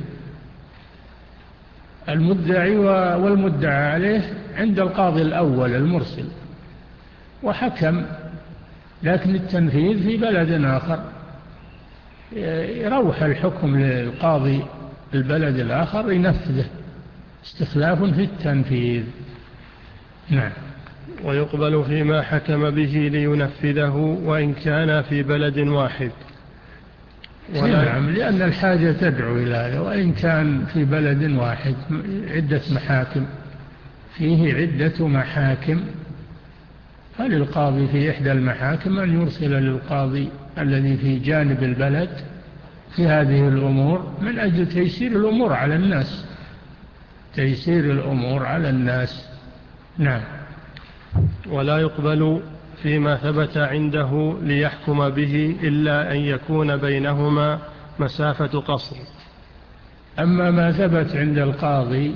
المدعي والمدعى عليه عند القاضي الأول المرسل وحكم، لكن التنفيذ في بلد آخر، يروح الحكم للقاضي البلد الآخر ينفذه، استخلاف في التنفيذ. نعم. ويقبل فيما حكم به لينفذه وإن كان في بلد واحد. نعم، لأن الحاجة تدعو إلى هذا، وإن كان في بلد واحد عدة محاكم، فيه عدة محاكم، فللقاضي في إحدى المحاكم أن يرسل للقاضي الذي في جانب البلد في هذه الأمور من أجل تيسير الأمور على الناس، تيسير الأمور على الناس. نعم. ولا يقبل فيما ثبت عنده ليحكم به إلا أن يكون بينهما مسافة قصر. أما ما ثبت عند القاضي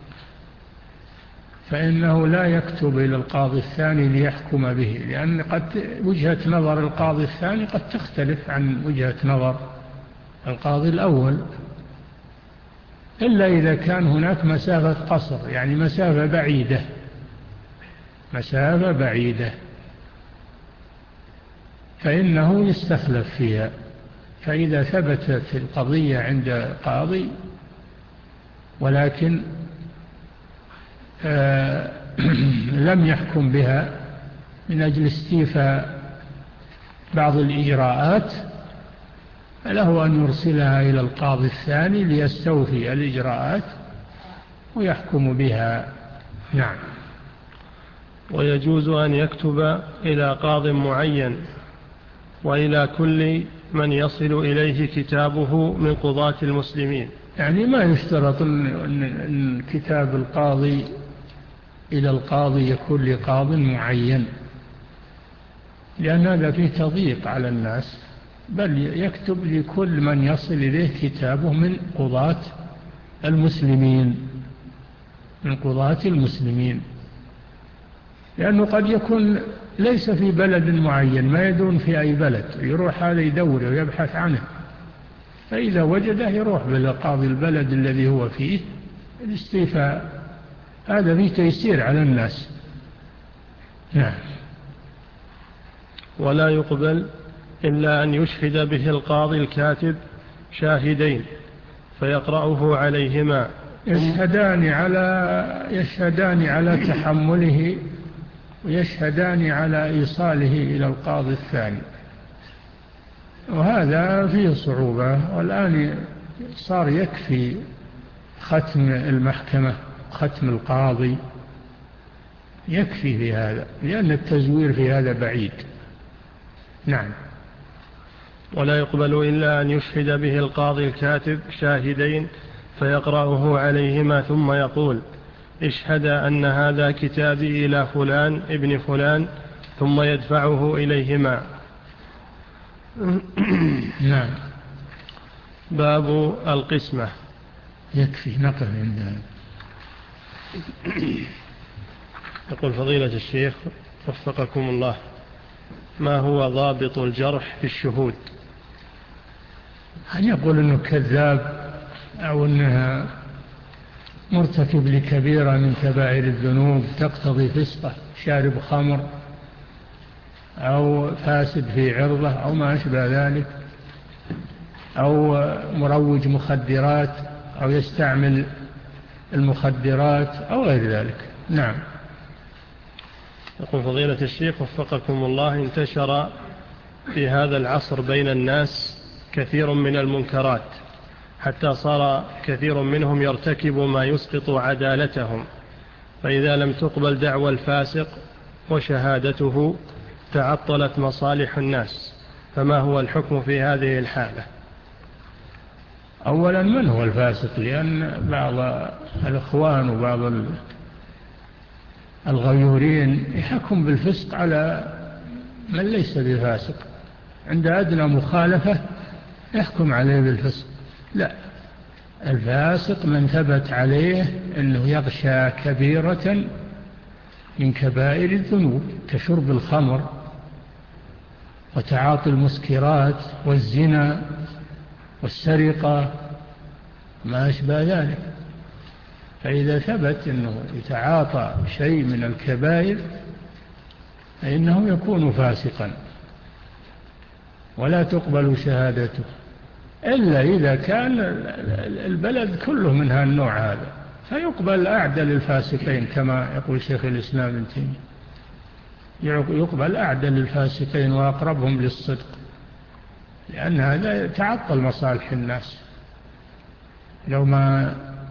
فإنه لا يكتب إلى القاضي الثاني ليحكم به، لأن قد وجهة نظر القاضي الثاني قد تختلف عن وجهة نظر القاضي الأول، إلا إذا كان هناك مسافة قصر، يعني مسافة بعيدة، مسافة بعيدة فإنه يستخلف فيها. فإذا ثبتت القضية عند قاضي ولكن آه لم يحكم بها من أجل استيفاء بعض الإجراءات، فله أن يرسلها إلى القاضي الثاني ليستوفي الإجراءات ويحكم بها. نعم. ويجوز أن يكتب إلى قاض معين وإلى كل من يصل إليه كتابه من قضاة المسلمين. يعني ما يشترط أن كتاب القاضي إلى القاضي يكون لقاض معين، لأن هذا فيه تضييق على الناس، بل يكتب لكل من يصل إليه كتابه من قضاة المسلمين، من قضاة المسلمين، لأنه قد يكون ليس في بلد معين، ما يدون في أي بلد، يروح هذا يدور ويبحث عنه، فإذا وجده يروح بالقاضي البلد الذي هو فيه الاستيفاء، هذا فيه تيسير على الناس. نعم. ولا يقبل إلا أن يشهد به القاضي الكاتب شاهدين فيقرأه عليهما، يشهدان على يشهدان على تحمله ويشهدان على إيصاله إلى القاضي الثاني، وهذا فيه صعوبة، والآن صار يكفي ختم المحكمة، ختم القاضي يكفي في هذا، لأن التزوير في هذا بعيد. نعم. ولا يقبل إلا أن يشهد به القاضي الكاتب شاهدين فيقرأه عليهما ثم يقول اشهد أن هذا كتابي إلى فلان ابن فلان، ثم يدفعه إليهما. نعم. باب القسمة. يكفي نقف عند يقول فضيلة الشيخ وفقكم الله، ما هو ضابط الجرح في الشهود؟ أن يقول أنه كذاب أو أنها مرتكب لكبيرة من كبائر الذنوب تقتضي فسقه، شارب خمر أو فاسد في عرضه أو ما أشبه ذلك، أو مروج مخدرات أو يستعمل المخدرات أو غير ذلك. نعم. يقول فضيلة الشيخ وفقكم الله، انتشر في هذا العصر بين الناس كثير من المنكرات حتى صار كثير منهم يرتكب ما يسقط عدالتهم، فإذا لم تقبل دعوى الفاسق وشهادته تعطلت مصالح الناس، فما هو الحكم في هذه الحالة؟ أولا من هو الفاسق؟ لأن بعض الإخوان وبعض الغيورين يحكم بالفسق على من ليس بفاسق، عند أدنى مخالفة يحكم عليه بالفسق. لا، الفاسق من ثبت عليه أنه يغشى كبيرة من كبائر الذنوب كشرب الخمر وتعاطي المسكرات والزنا والسرقة ما أشبه ذلك، فإذا ثبت أنه يتعاطى شيء من الكبائر فإنه يكون فاسقا ولا تقبل شهادته، إلا إذا كان البلد كله من هالنوع هذا فيقبل أعدل الفاسقين كما يقول شيخ الإسلام ابن تيمية، يقبل أعدل الفاسقين وأقربهم للصدق، لأن هذا تعطل مصالح الناس. لو ما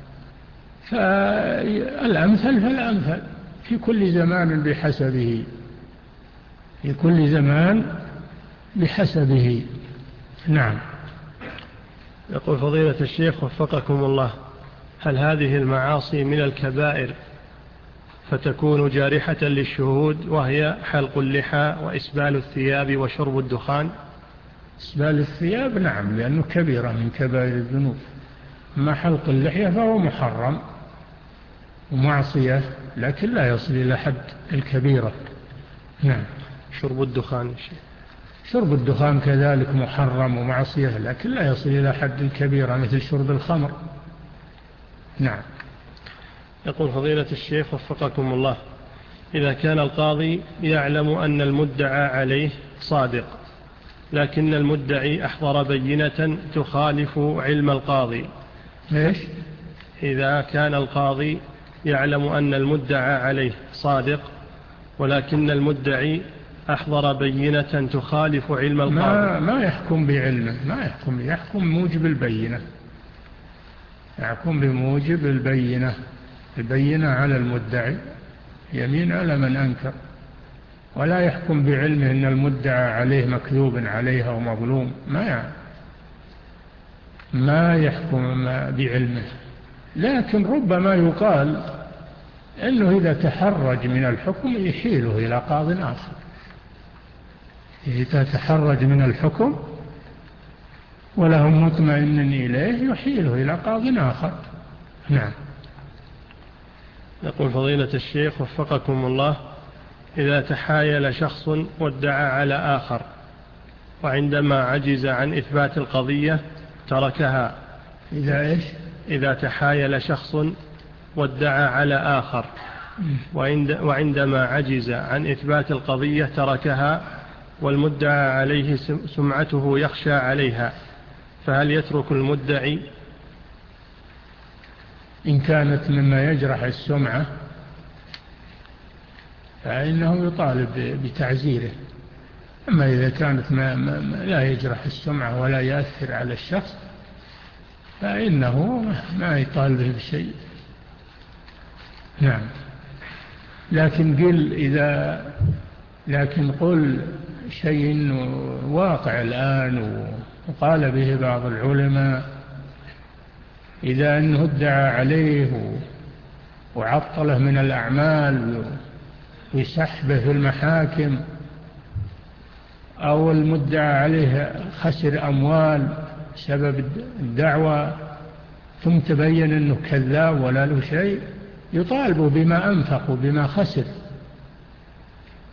فالأمثل فالأمثل في كل زمان بحسبه، في كل زمان بحسبه. نعم. يقول فضيلة الشيخ وفقكم الله، هل هذه المعاصي من الكبائر فتكون جارحة للشهود، وهي حلق اللحى وإسبال الثياب وشرب الدخان؟ إسبال الثياب نعم، لأنه كبيرة من كبائر الذنوب. أما حلق اللحية فهو محرم ومعصية لكن لا يصل إلى حد الكبيرة. نعم. شرب الدخان الشيخ. شرب الدخان كذلك محرم ومعصية لكن لا يصل إلى حد الكبيرة مثل شرب الخمر. نعم. يقول فضيلة الشيخ وفقكم الله، إذا كان القاضي يعلم أن المدعى عليه صادق لكن المدعي أحضر بينة تخالف علم القاضي، إيش؟ إذا كان القاضي يعلم أن المدعى عليه صادق ولكن المدعي أحضر بينة تخالف علم القاضي، ما, ما يحكم بعلمه، ما يحكم يحكم موجب البينة، يحكم بموجب البينة، البينة على المدعي يمين على من أنكر، ولا يحكم بعلمه أن المدعى عليه مكذوب عليها ومظلوم، ما يعني ما يحكم بعلمه. لكن ربما يقال أنه إذا تحرج من الحكم يحيله إلى قاض آخر، إذا تحرج من الحكم وله مطمئن إليه يحيله إلى قاض آخر. نعم. يقول فضيلة الشيخ وفقكم الله، إذا تحايل شخص وادعى على آخر وعندما عجز عن إثبات القضية تركها، إذا إيش؟ إذا تحايل شخص وادعى على آخر وعند وعندما عجز عن إثبات القضية تركها والمدعى عليه سمعته يخشى عليها، فهل يترك المدعي؟ إن كانت مما يجرح السمعة فإنه يطالب بتعزيره، أما إذا كانت ما ما لا يجرح السمعة ولا يأثر على الشخص فإنه ما يطالبه بشيء. نعم. لكن قل إذا لكن قل شيء واقع الآن وقال به بعض العلماء، إذا أنه ادعى عليه وعطله من الأعمال ويسحبه في المحاكم، أو المدعى عليه خسر أموال بسبب الدعوة ثم تبين أنه كذاب ولا له شيء، يطالب بما أنفق وبما خسر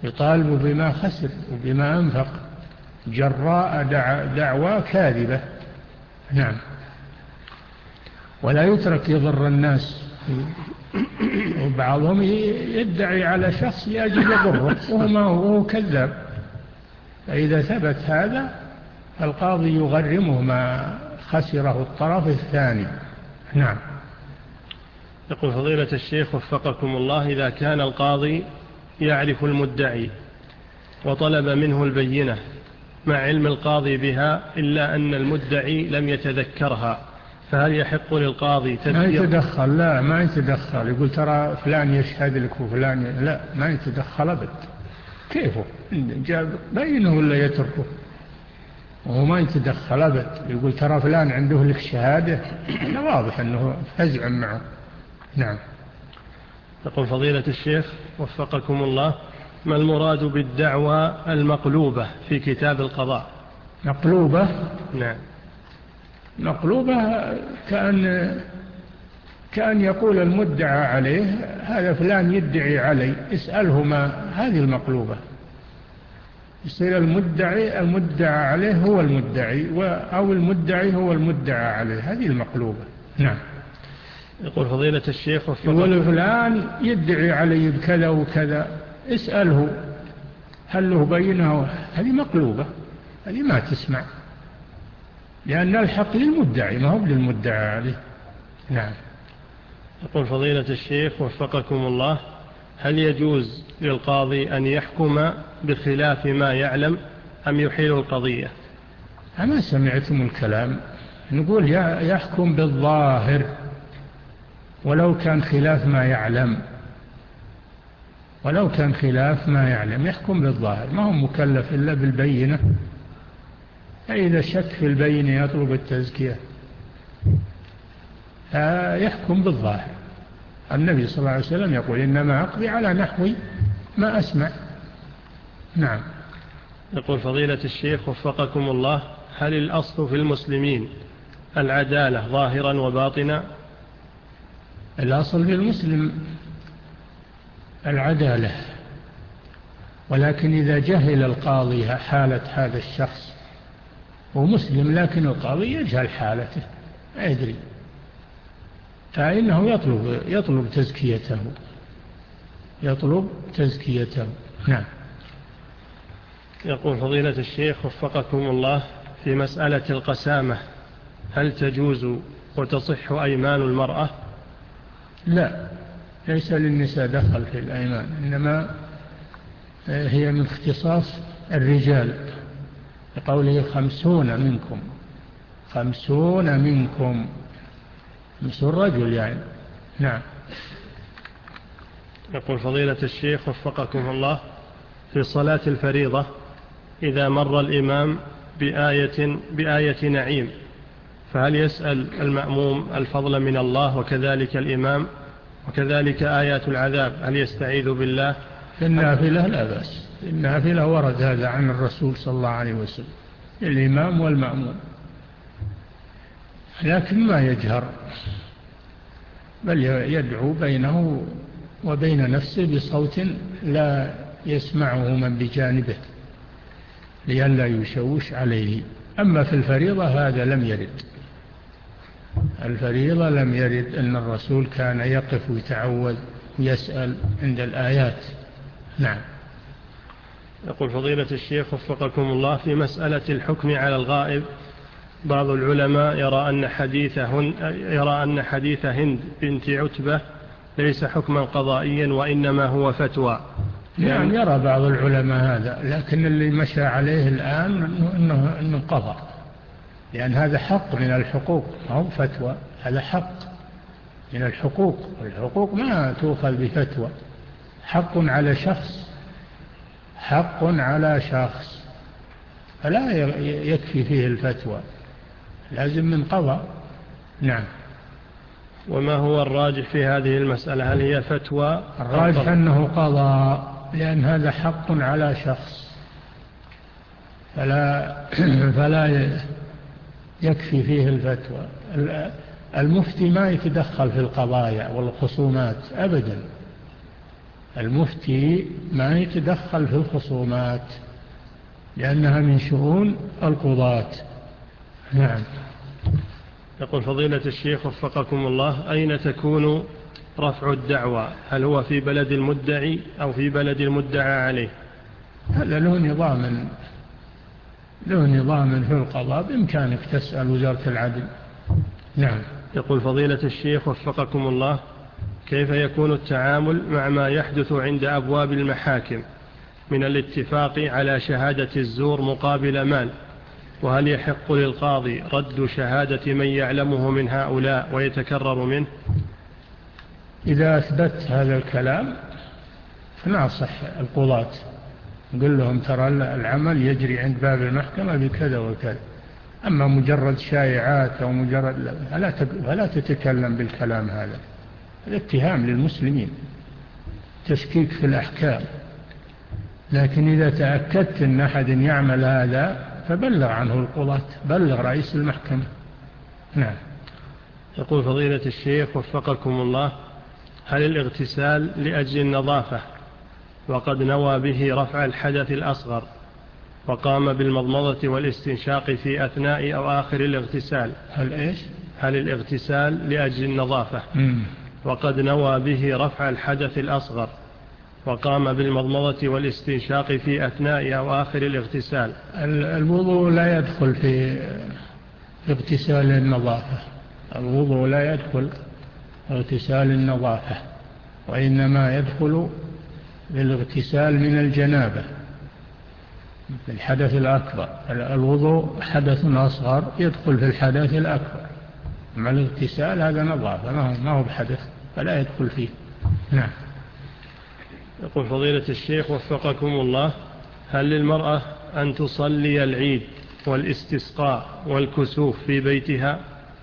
يطالب بما خسر وبما أنفق جراء دعوى كاذبة. نعم. ولا يترك يضر الناس، وبعضهم يدعي على شخص لأجل يضره وهو كذاب، فإذا ثبت هذا فالقاضي يغرمه ما خسره الطرف الثاني. نعم. يقول فضيلة الشيخ وفقكم الله: إذا كان القاضي يعرف المدعي وطلب منه البينة مع علم القاضي بها إلا أن المدعي لم يتذكرها، فهل يحق للقاضي تذكير؟ ما يتدخل. لا، ما يتدخل. يقول ترى فلان يشهد لك وفلان ي... لا، ما يتدخل أبد. كيفه جاب بينه ولا يتركه؟ وهو ما يتدخل أبد. يقول ترى فلان عنده لك شهادة، لا، واضح أنه فزع معه. نعم. يقول فضيلة الشيخ وفقكم الله: ما المراد بالدعوى المقلوبة في كتاب القضاء؟ مقلوبة؟ نعم. مقلوبة كأن كأن يقول المدعى عليه هذا فلان يدعي علي، اسأله ما هذه المقلوبة. يصير المدعي المدعى عليه هو المدعي، أو المدعي هو المدعى عليه، هذه المقلوبة. نعم. يقول فضيلة الشيخ يقول فلان يدعي علي بكذا وكذا، اسأله هل له بينه. هذه مقلوبة، هذه ما تسمع، لأن الحق للمدعي ما هو للمدعى عليه. نعم. يقول فضيلة الشيخ وفقكم الله: هل يجوز للقاضي أن يحكم بخلاف ما يعلم أم يحيل القضية؟ أما سمعتم الكلام؟ نقول يحكم بالظاهر ولو كان خلاف ما يعلم، ولو كان خلاف ما يعلم يحكم بالظاهر، ما هو مكلف إلا بالبينة. فإذا شك في البينة يطلب التزكية، يحكم بالظاهر. النبي صلى الله عليه وسلم يقول إنما أقضي على نحو ما أسمع. نعم. يقول فضيلة الشيخ وفقكم الله: هل الأصل في المسلمين العدالة ظاهرا وباطنا؟ الأصل في المسلم العدالة، ولكن إذا جهل القاضي حالة هذا الشخص، هو مسلم لكن القاضي يجهل حالته ما يدري، فإنه يطلب يطلب تزكيته يطلب تزكيته. نعم. يقول فضيلة الشيخ وفقكم الله: في مسألة القسامة هل تجوز وتصح أيمان المرأة؟ لا، ليس للنساء دخل في الأيمان، إنما هي من اختصاص الرجال، بقوله خمسون منكم خمسون منكم خمسون رجل يعني. نعم. يقول فضيلة الشيخ وفقكم الله: في صلاة الفريضة إذا مر الإمام بآية, بآية نعيم فهل يسأل المأموم الفضل من الله وكذلك الإمام، وكذلك آيات العذاب هل يستعيذ بالله؟ في النافلة لا بأس، في النافلة ورد هذا عن الرسول صلى الله عليه وسلم، الإمام والمأموم، لكن ما يجهر، بل يدعو بينه وبين نفسه بصوت لا يسمعه من بجانبه لئلا يشوش عليه. أما في الفريضة هذا لم يرد، الفريضة لم يرد أن الرسول كان يقف ويتعوذ ويسأل عند الآيات. نعم. يقول فضيلة الشيخ وفقكم الله: في مسألة الحكم على الغائب بعض العلماء يرى أن حديث هند, يرى أن حديث هند بنت عتبة ليس حكما قضائيا وإنما هو فتوى. يعني يرى بعض العلماء هذا، لكن اللي مشى عليه الآن أنه, إنه قضى، لأن هذا حق من الحقوق، ما هو فتوى، هذا حق من الحقوق، والحقوق ما تؤخذ بفتوى، حق على شخص، حق على شخص، فلا يكفي فيه الفتوى، لازم من قضاء. نعم. وما هو الراجح في هذه المسألة؟ هل هي فتوى؟ الراجح أنه قضاء، لأن هذا حق على شخص، فلا, فلا يكفي فيه الفتوى. المفتي ما يتدخل في القضايا والخصومات أبدا، المفتي ما يتدخل في الخصومات لأنها من شؤون القضاة. نعم. يقول فضيلة الشيخ وفقكم الله: أين تكون رفع الدعوى؟ هل هو في بلد المدعي أو في بلد المدعى عليه؟ هذا له نظام له نظام في القضاء، بإمكانك تسأل وزارة العدل. نعم. يقول فضيلة الشيخ وفقكم الله: كيف يكون التعامل مع ما يحدث عند أبواب المحاكم من الاتفاق على شهادة الزور مقابل مال؟ وهل يحق للقاضي رد شهادة من يعلمه من هؤلاء ويتكرر منه؟ إذا أثبت هذا الكلام فنصح القضاة، نقول لهم ترى العمل يجري عند باب المحكمة بكذا وكذا. أما مجرد شائعات أو مجرد فلا تتكلم بالكلام هذا، الاتهام للمسلمين، تشكيك في الأحكام. لكن إذا تأكدت أن أحد يعمل هذا فبلغ عنه القضاة، بلغ رئيس المحكمة. نعم. يقول فضيلة الشيخ وفقكم الله: هل الاغتسال لأجل النظافة وقد نوى به رفع الحدث الأصغر وقام بالمضمضة والاستنشاق في أثناء أو آخر الاغتسال، هل إيش؟ هل الاغتسال لأجل النظافة مم. وقد نوى به رفع الحدث الأصغر وقام بالمضمضة والاستنشاق في أثناء أو آخر الاغتسال، الوضوء لا يدخل في اغتسال النظافة، الوضوء لا يدخل اغتسال النظافة، وإنما يدخل بالاغتسال من الجنابة الحدث الأكبر. الوضوء حدث أصغر يدخل في الحدث الأكبر، مع الاغتسال هذا نظافة ما هو بحدث فلا يدخل فيه. نعم. يقول فضيلة الشيخ وفقكم الله: هل للمرأة أن تصلي العيد والاستسقاء والكسوف في بيتها؟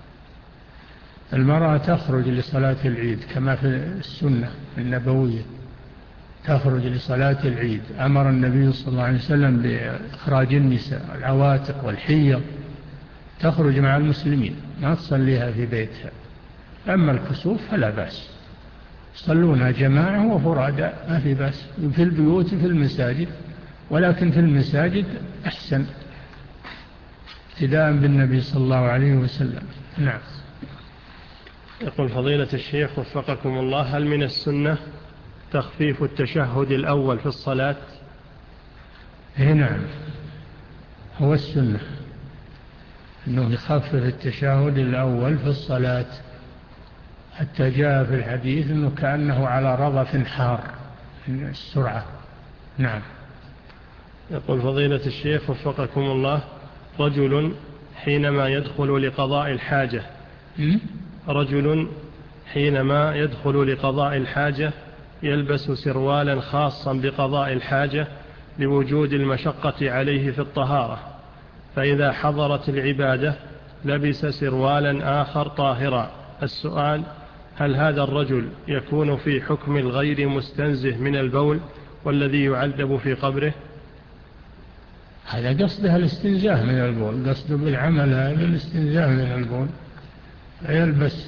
المرأة تخرج لصلاة العيد كما في السنة النبوية، تخرج لصلاة العيد. أمر النبي صلى الله عليه وسلم بإخراج النساء العواتق والحية، تخرج مع المسلمين ما تصليها في بيتها. أما الكسوف فلا بأس، يصلونها جماعة وفرادى ما في بأس، في البيوت في المساجد، ولكن في المساجد أحسن ابتداء بالنبي صلى الله عليه وسلم. نعم. يقول فضيلة الشيخ وفقكم الله: هل من السنة تخفيف التشهد الأول في الصلاة؟ نعم، هو السنة أنه يخفف التشهد الأول في الصلاة، حتى جاء في الحديث أنه كأنه على رضف حار من السرعة. نعم. يقول فضيلة الشيخ وفقكم الله: رجل حينما يدخل لقضاء الحاجة رجل حينما يدخل لقضاء الحاجة يلبس سروالا خاصا بقضاء الحاجة لوجود المشقة عليه في الطهارة، فإذا حضرت العبادة لبس سروالا آخر طاهرا. السؤال: هل هذا الرجل يكون في حكم الغير مستنزه من البول والذي يعذب في قبره؟ هذا قصده الاستنزاه من البول، قصده بالعمل هذا الاستنزاه من البول، يلبس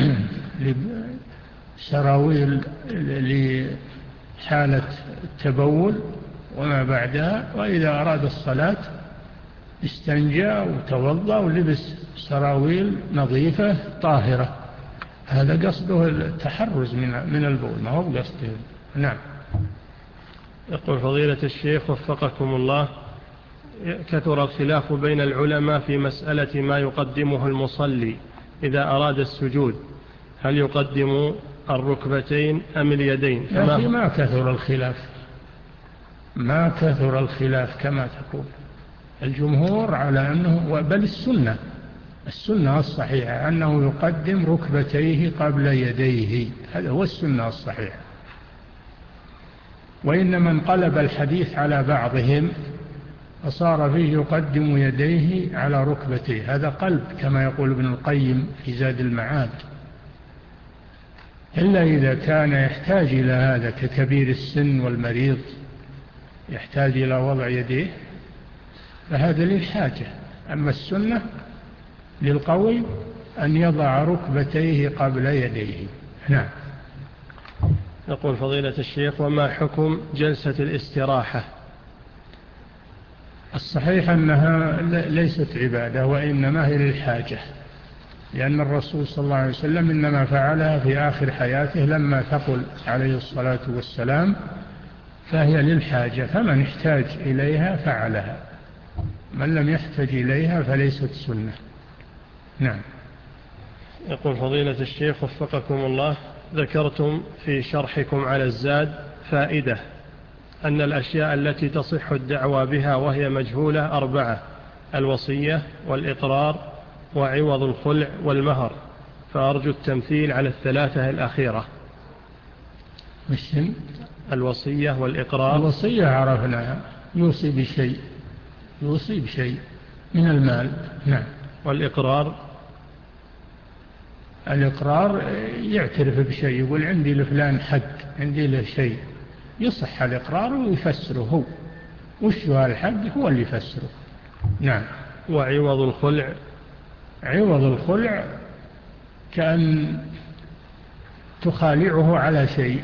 سراويل لحالة التبول وما بعدها، وإذا أراد الصلاة استنجى وتوضأ ولبس سراويل نظيفة طاهرة. هذا قصده التحرز من البول، ما هو قصده. نعم. يقول فضيلة الشيخ وفقكم الله: كثر الخلاف بين العلماء في مسألة ما يقدمه المصلي إذا أراد السجود، هل يقدم الركبتين أم اليدين؟ يا أخي ما كثر الخلاف، ما كثر الخلاف كما تقول. الجمهور على أنه، بل السنة السنة الصحيحة أنه يقدم ركبتيه قبل يديه، هذا هو السنة الصحيحة. وإنما انقلب الحديث على بعضهم فصار فيه يقدم يديه على ركبتيه، هذا قلب كما يقول ابن القيم في زاد المعاد. إلا إذا كان يحتاج إلى هذا ككبير السن والمريض يحتاج إلى وضع يديه فهذا للحاجة. أما السنة للقوي أن يضع ركبتيه قبل يديه. نعم. يقول فضيلة الشيخ: وما حكم جلسة الاستراحة؟ الصحيح أنها ليست عبادة، وإنما هي للحاجة، لأن الرسول صلى الله عليه وسلم إنما فعلها في آخر حياته لما ثقل عليه الصلاة والسلام، فهي للحاجة، فمن احتاج إليها فعلها، من لم يحتاج إليها فليست سنة. نعم. يقول فضيلة الشيخ وفقكم الله: ذكرتم في شرحكم على الزاد فائدة أن الأشياء التي تصح الدعوى بها وهي مجهولة أربعة: الوصية والإقرار وعوض الخلع والمهر، فأرجو التمثيل على الثلاثة الأخيرة. مثل الوصية والإقرار. الوصية عرفناها، يوصي بشيء، يوصي بشيء من المال. نعم. والإقرار؟ الإقرار يعترف بشيء، يقول عندي لفلان حق، عندي له شيء، يصح الإقرار ويفسره هو، وش هو الحق هو اللي يفسره. نعم. وعوض الخلع؟ عوض الخلع كأن تخالعه على شيء،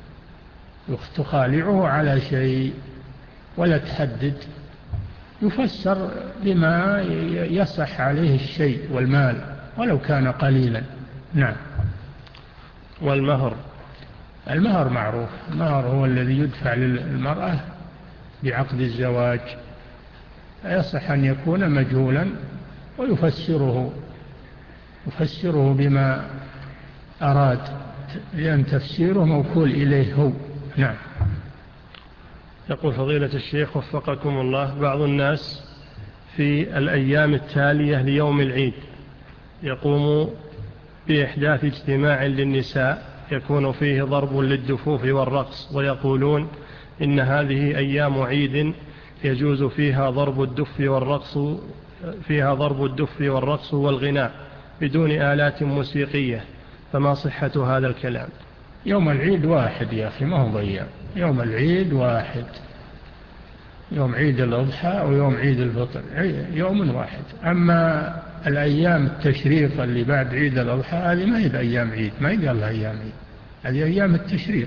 تخالعه على شيء ولا تحدد، يفسر بما يصح عليه الشيء والمال ولو كان قليلا. نعم. والمهر؟ المهر معروف، المهر هو الذي يدفع للمرأة بعقد الزواج، يصح أن يكون مجهولا ويفسره يفسره بما أراد، لأن تفسيره موكول إليه هو. نعم. يقول فضيلة الشيخ وفقكم الله: بعض الناس في الأيام التالية ليوم العيد يقوم بإحداث اجتماع للنساء يكون فيه ضرب للدفوف والرقص، ويقولون إن هذه أيام عيد يجوز فيها ضرب الدف والرقص فيها ضرب الدف والرقص والغناء بدون آلات موسيقية، فما صحة هذا الكلام؟ يوم العيد واحد يا أخي، ما هو ضيع، يوم العيد واحد، يوم عيد الأضحى ويوم عيد الفطر يوم واحد. أما الأيام التشريق اللي بعد عيد الأضحى هذه ما هي أيام عيد، ما يقال لها أيام عيد، هذه أيام التشريق.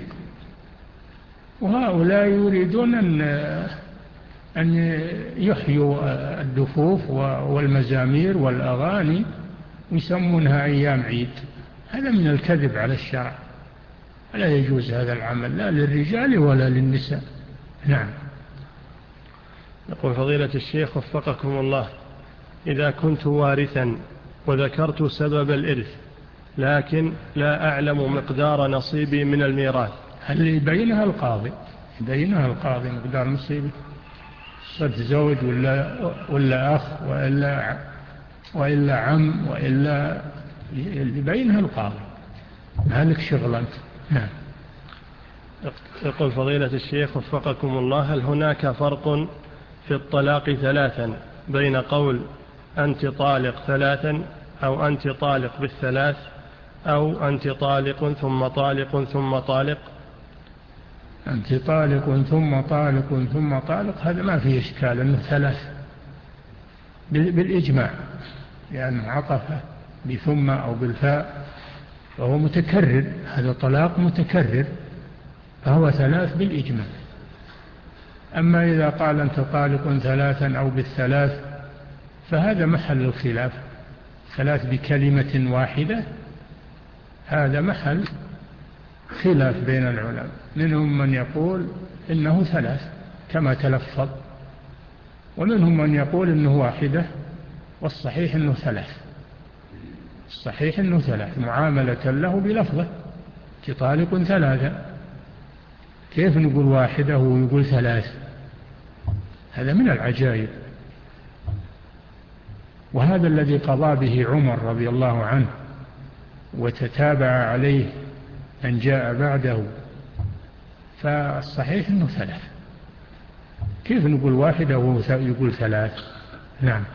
وهؤلاء يريدون أن أن يحيوا الدفوف والمزامير والأغاني ويسمونها أيام عيد، هذا من الكذب على الشرع، لا يجوز هذا العمل لا للرجال ولا للنساء. نعم. يقول فضيلة الشيخ وفقكم الله: إذا كنت وارثا وذكرت سبب الإرث لكن لا أعلم مقدار نصيبي من الميراث، هل يبينها القاضي؟ يبينها القاضي مقدار نصيبه، صرت زوج ولا ولا أخ وإلا وإلا عم وإلا، يبينها القاضي، ما لك شغل أنت. نعم. يقول فضيلة الشيخ وفقكم الله: هل هناك فرق في الطلاق ثلاثا بين قول أنت طالق ثلاثا أو أنت طالق بالثلاث أو أنت طالق ثم طالق ثم طالق؟ أنت طالق ثم طالق ثم طالق هذا ما فيه إشكال، أنه ثلاث بالإجماع، لأن يعني عطفه بثم أو بالفاء فهو متكرر، هذا طلاق متكرر فهو ثلاث بالإجماع. أما إذا قال أنت طالق ثلاثا أو بالثلاث فهذا محل الخلاف، ثلاث بكلمة واحدة هذا محل خلاف بين العلماء، منهم من يقول إنه ثلاث كما تلفظ، ومنهم من يقول إنه واحدة، والصحيح إنه ثلاث، الصحيح إنه ثلاث معاملة له بلفظه طالق ثلاثة. كيف نقول واحدة ويقول ثلاث؟ هذا من العجائب. وهذا الذي قضى به عمر رضي الله عنه وتتابع عليه من جاء بعده، فالصحيح أنه ثلاث، كيف نقول واحدة ويقول ثلاث؟ نعم.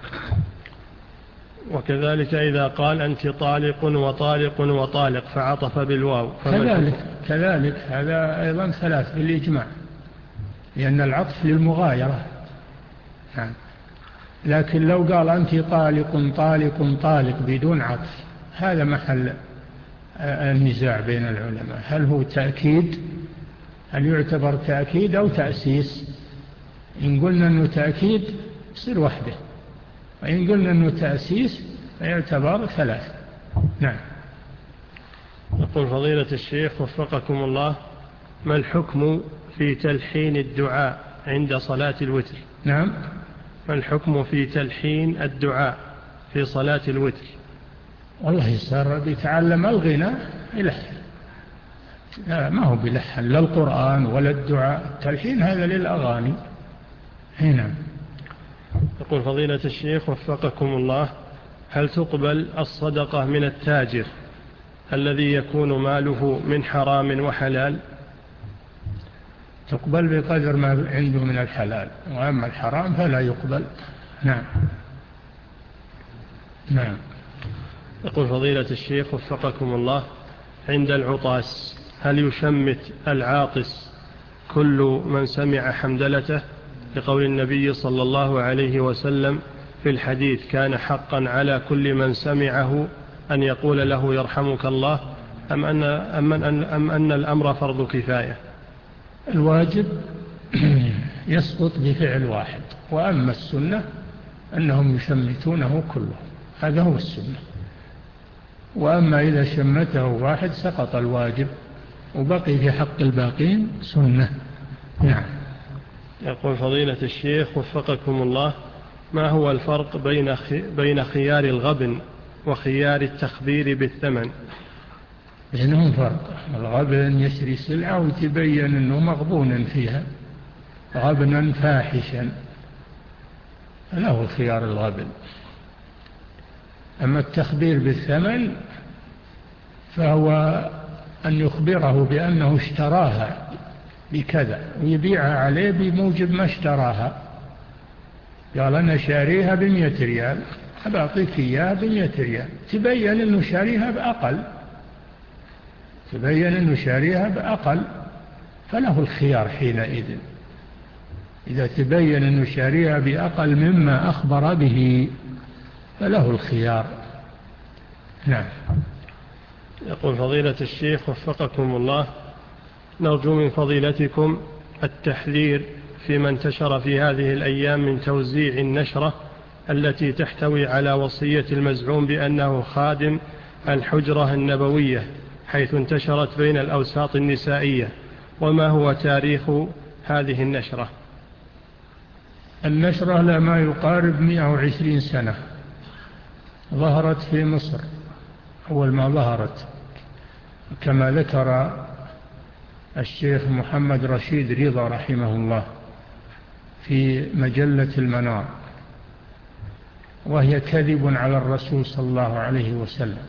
وكذلك إذا قال أنت طالق وطالق وطالق فعطف بالواو كذلك, كذلك هذا أيضا ثلاث بالإجماع، لأن العطف للمغايرة. نعم. لكن لو قال أنت طالق طالق طالق بدون عطف هذا محل النزاع بين العلماء، هل هو تأكيد، هل يعتبر تأكيد أو تأسيس؟ إن قلنا أنه تأكيد يصير وحده، وإن قلنا أنه تأسيس فيعتبر ثلاث. نعم. يقول فضيلة الشيخ وفقكم الله: ما الحكم في تلحين الدعاء عند صلاة الوتر؟ نعم. ما الحكم في تلحين الدعاء في صلاة الوتر؟ والله صار بيتعلم الغناء يلحن، لا ما هو بلحن لا القرآن ولا الدعاء، التلحين هذا للأغاني. هنا يقول فضيلة الشيخ وفقكم الله: هل تقبل الصدقة من التاجر الذي يكون ماله من حرام وحلال؟ تقبل بقدر ما عنده من الحلال، وأما الحرام فلا يقبل. نعم. نعم. يقول فضيلة الشيخ وفقكم الله: عند العطاس هل يشمت العاطس كل من سمع حمدلته، لقول النبي صلى الله عليه وسلم في الحديث: كان حقا على كل من سمعه أن يقول له يرحمك الله، أم أن, أم أن, أم أن الأمر فرض كفاية؟ الواجب يسقط بفعل واحد، وأما السنة أنهم يشمتونه كله، هذا هو السنة. وأما إذا شمته واحد سقط الواجب وبقي في حق الباقين سنة. نعم. يقول فضيلة الشيخ وفقكم الله: ما هو الفرق بين بين خيار الغبن وخيار التخبير بالثمن؟ بينهم فرق. الغبن يشري سلعة ويتبين أنه مغبون فيها غبنا فاحشا، له خيار الغبن. أما التخبير بالثمن فهو أن يخبره بأنه اشتراها بكذا ويبيعها عليه بموجب ما اشتراها. قال أنا شاريها بمئة ريال، أبعطيك إياها بمئة ريال، تبين أنه شاريها بأقل، تبين أنه شاريها بأقل، فله الخيار حينئذ. إذا تبين أنه شاريها بأقل مما أخبر به فله الخيار. نعم. يقول فضيلة الشيخ وفقكم الله: نرجو من فضيلتكم التحذير فيما انتشر في هذه الأيام من توزيع النشرة التي تحتوي على وصية المزعوم بأنه خادم الحجرة النبوية، حيث انتشرت بين الأوساط النسائية، وما هو تاريخ هذه النشرة؟ النشرة لما يقارب مئة وعشرين سنة، ظهرت في مصر أول ما ظهرت، كما ذكر الشيخ محمد رشيد رضا رحمه الله في مجلة المنار، وهي كذب على الرسول صلى الله عليه وسلم،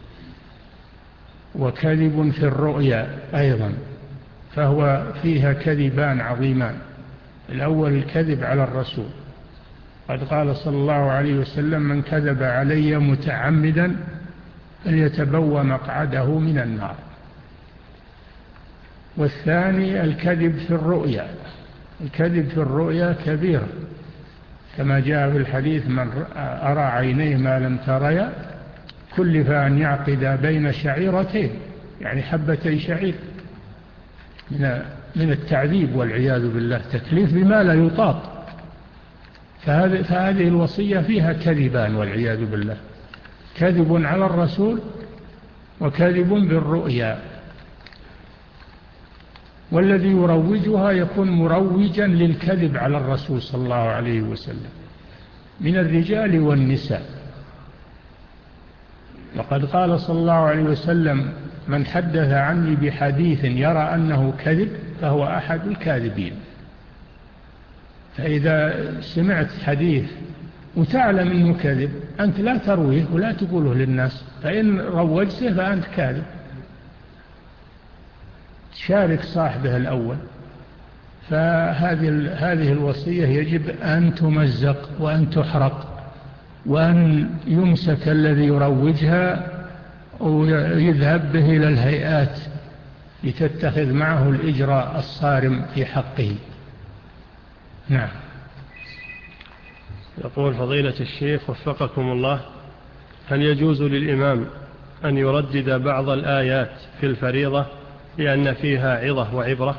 وكذب في الرؤيا أيضا، فهو فيها كذبان عظيمان. الأول الكذب على الرسول، قد قال صلى الله عليه وسلم: من كذب علي متعمدا فليتبوأ مقعده من النار. والثاني الكذب في الرؤيا، الكذب في الرؤيا كبير، كما جاء في الحديث: من أرى عينيه ما لم تريا كلف أن يعقد بين شعيرتين، يعني حبتي شعير، من من التعذيب والعياذ بالله، تكليف بما لا يطاق. فهذه, فهذه الوصية فيها كذبان والعياذ بالله، كذب على الرسول وكذب بالرؤيا، والذي يروجها يكون مروجا للكذب على الرسول صلى الله عليه وسلم من الرجال والنساء. وقد قال صلى الله عليه وسلم: من حدث عني بحديث يرى أنه كذب فهو أحد الكاذبين. فإذا سمعت حديث وتعلم أنه كذب، أنت لا ترويه ولا تقوله للناس، فإن روجته فأنت كاذب. شارك صاحبه الأول. فهذه هذه الوصية يجب أن تمزق وأن تحرق، وأن يمسك الذي يروجها ويذهب به إلى الهيئات لتتخذ معه الإجراء الصارم في حقه. نعم. يقول فضيلة الشيخ وفقكم الله: هل يجوز للإمام أن يردد بعض الآيات في الفريضة لأن فيها عظة وعبرة؟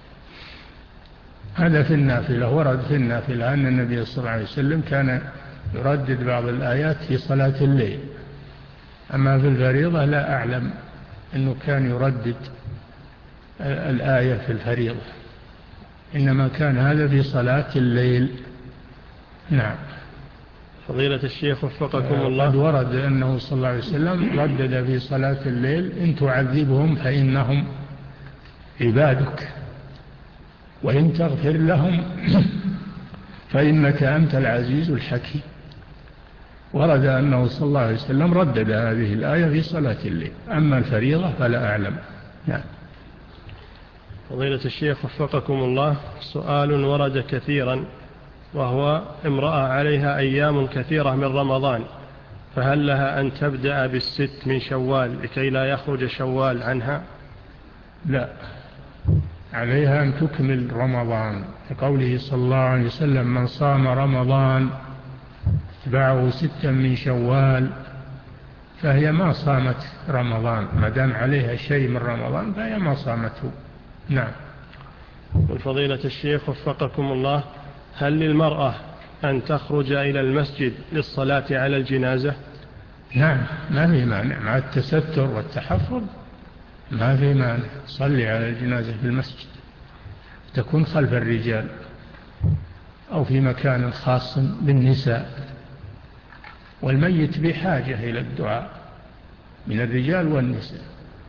هذا في النافلة، ورد في النافلة أن النبي صلى الله عليه وسلم كان يردد بعض الآيات في صلاة الليل. أما في الفريضة لا أعلم أنه كان يردد الآية في الفريضة، إنما كان هذا في صلاة الليل. نعم. فضيلة الشيخ وفقكم الله، قد ورد أنه صلى الله عليه وسلم ردد في صلاة الليل: إن تعذبهم فإنهم عبادك وإن تغفر لهم فإنك أنت العزيز الحكيم. ورد أنه صلى الله عليه وسلم ردد هذه الآية في صلاة الليل. أما الفريضة فلا أعلم. نعم. فضيلة الشيخ وفقكم الله، سؤال ورد كثيرا، وهو: امرأة عليها أيام كثيرة من رمضان، فهل لها أن تبدأ بالست من شوال لكي لا يخرج شوال عنها؟ لا، عليها أن تكمل رمضان، لقوله صلى الله عليه وسلم: من صام رمضان اتبعه ستا من شوال، فهي ما صامت رمضان، ما دام عليها شيء من رمضان فهي ما صامته. نعم. والفضيلة الشيخ وفقكم الله، هل للمرأة أن تخرج إلى المسجد للصلاة على الجنازة؟ نعم، ما في مانع، مع التستر والتحفظ ما في مانع. صلي على الجنازة في المسجد، تكون خلف الرجال أو في مكان خاص بالنساء، والميت بحاجة إلى الدعاء من الرجال والنساء.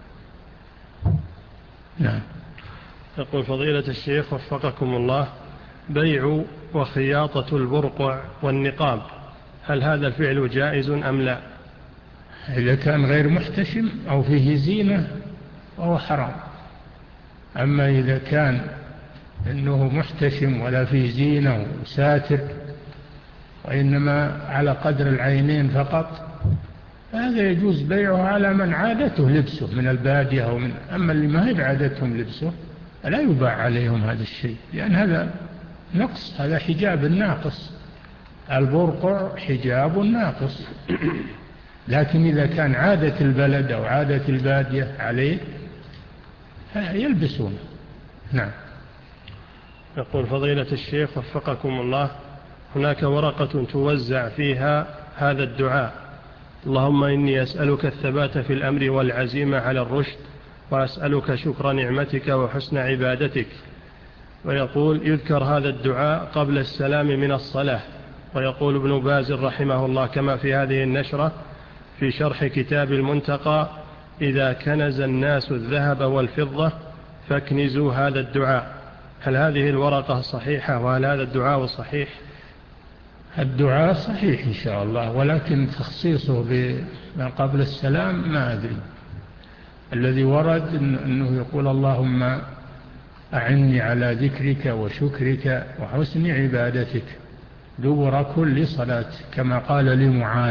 نعم. يقول فضيلة الشيخ وفقكم الله: بيع وخياطة البرقع والنقاب، هل هذا الفعل جائز أم لا؟ إذا كان غير محتشم أو فيه زينة فهو حرام. أما إذا كان إنه محتشم ولا فيه زينة وساتر وإنما على قدر العينين فقط، فهذا يجوز بيعه على من عادته لبسه من البادية أو من أما اللي ما هي عادتهم لبسه لا يباع عليهم هذا الشيء، لأن هذا نقص، هذا حجاب ناقص. البرقع حجاب ناقص. لكن إذا كان عادة البلد أو عادة البادية عليه يلبسون. نعم. يقول فضيلة الشيخ وفقكم الله: هناك ورقة توزع فيها هذا الدعاء: اللهم إني أسألك الثبات في الأمر والعزيمة على الرشد، وأسألك شكر نعمتك وحسن عبادتك. ويقول: يذكر هذا الدعاء قبل السلام من الصلاة. ويقول ابن باز رحمه الله كما في هذه النشرة في شرح كتاب المنتقى: إذا كنز الناس الذهب والفضة فاكنزوا هذا الدعاء. هل هذه الورقة صحيحة، وهل هذا الدعاء صحيح؟ الدعاء صحيح إن شاء الله، ولكن تخصيصه بما قبل السلام ما أدري. الذي ورد أنه يقول: اللهم أعني على ذكرك وشكرك وحسن عبادتك دبر كل صلاة، كما قال لمعاذ.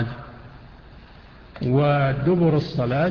ودبر الصلاة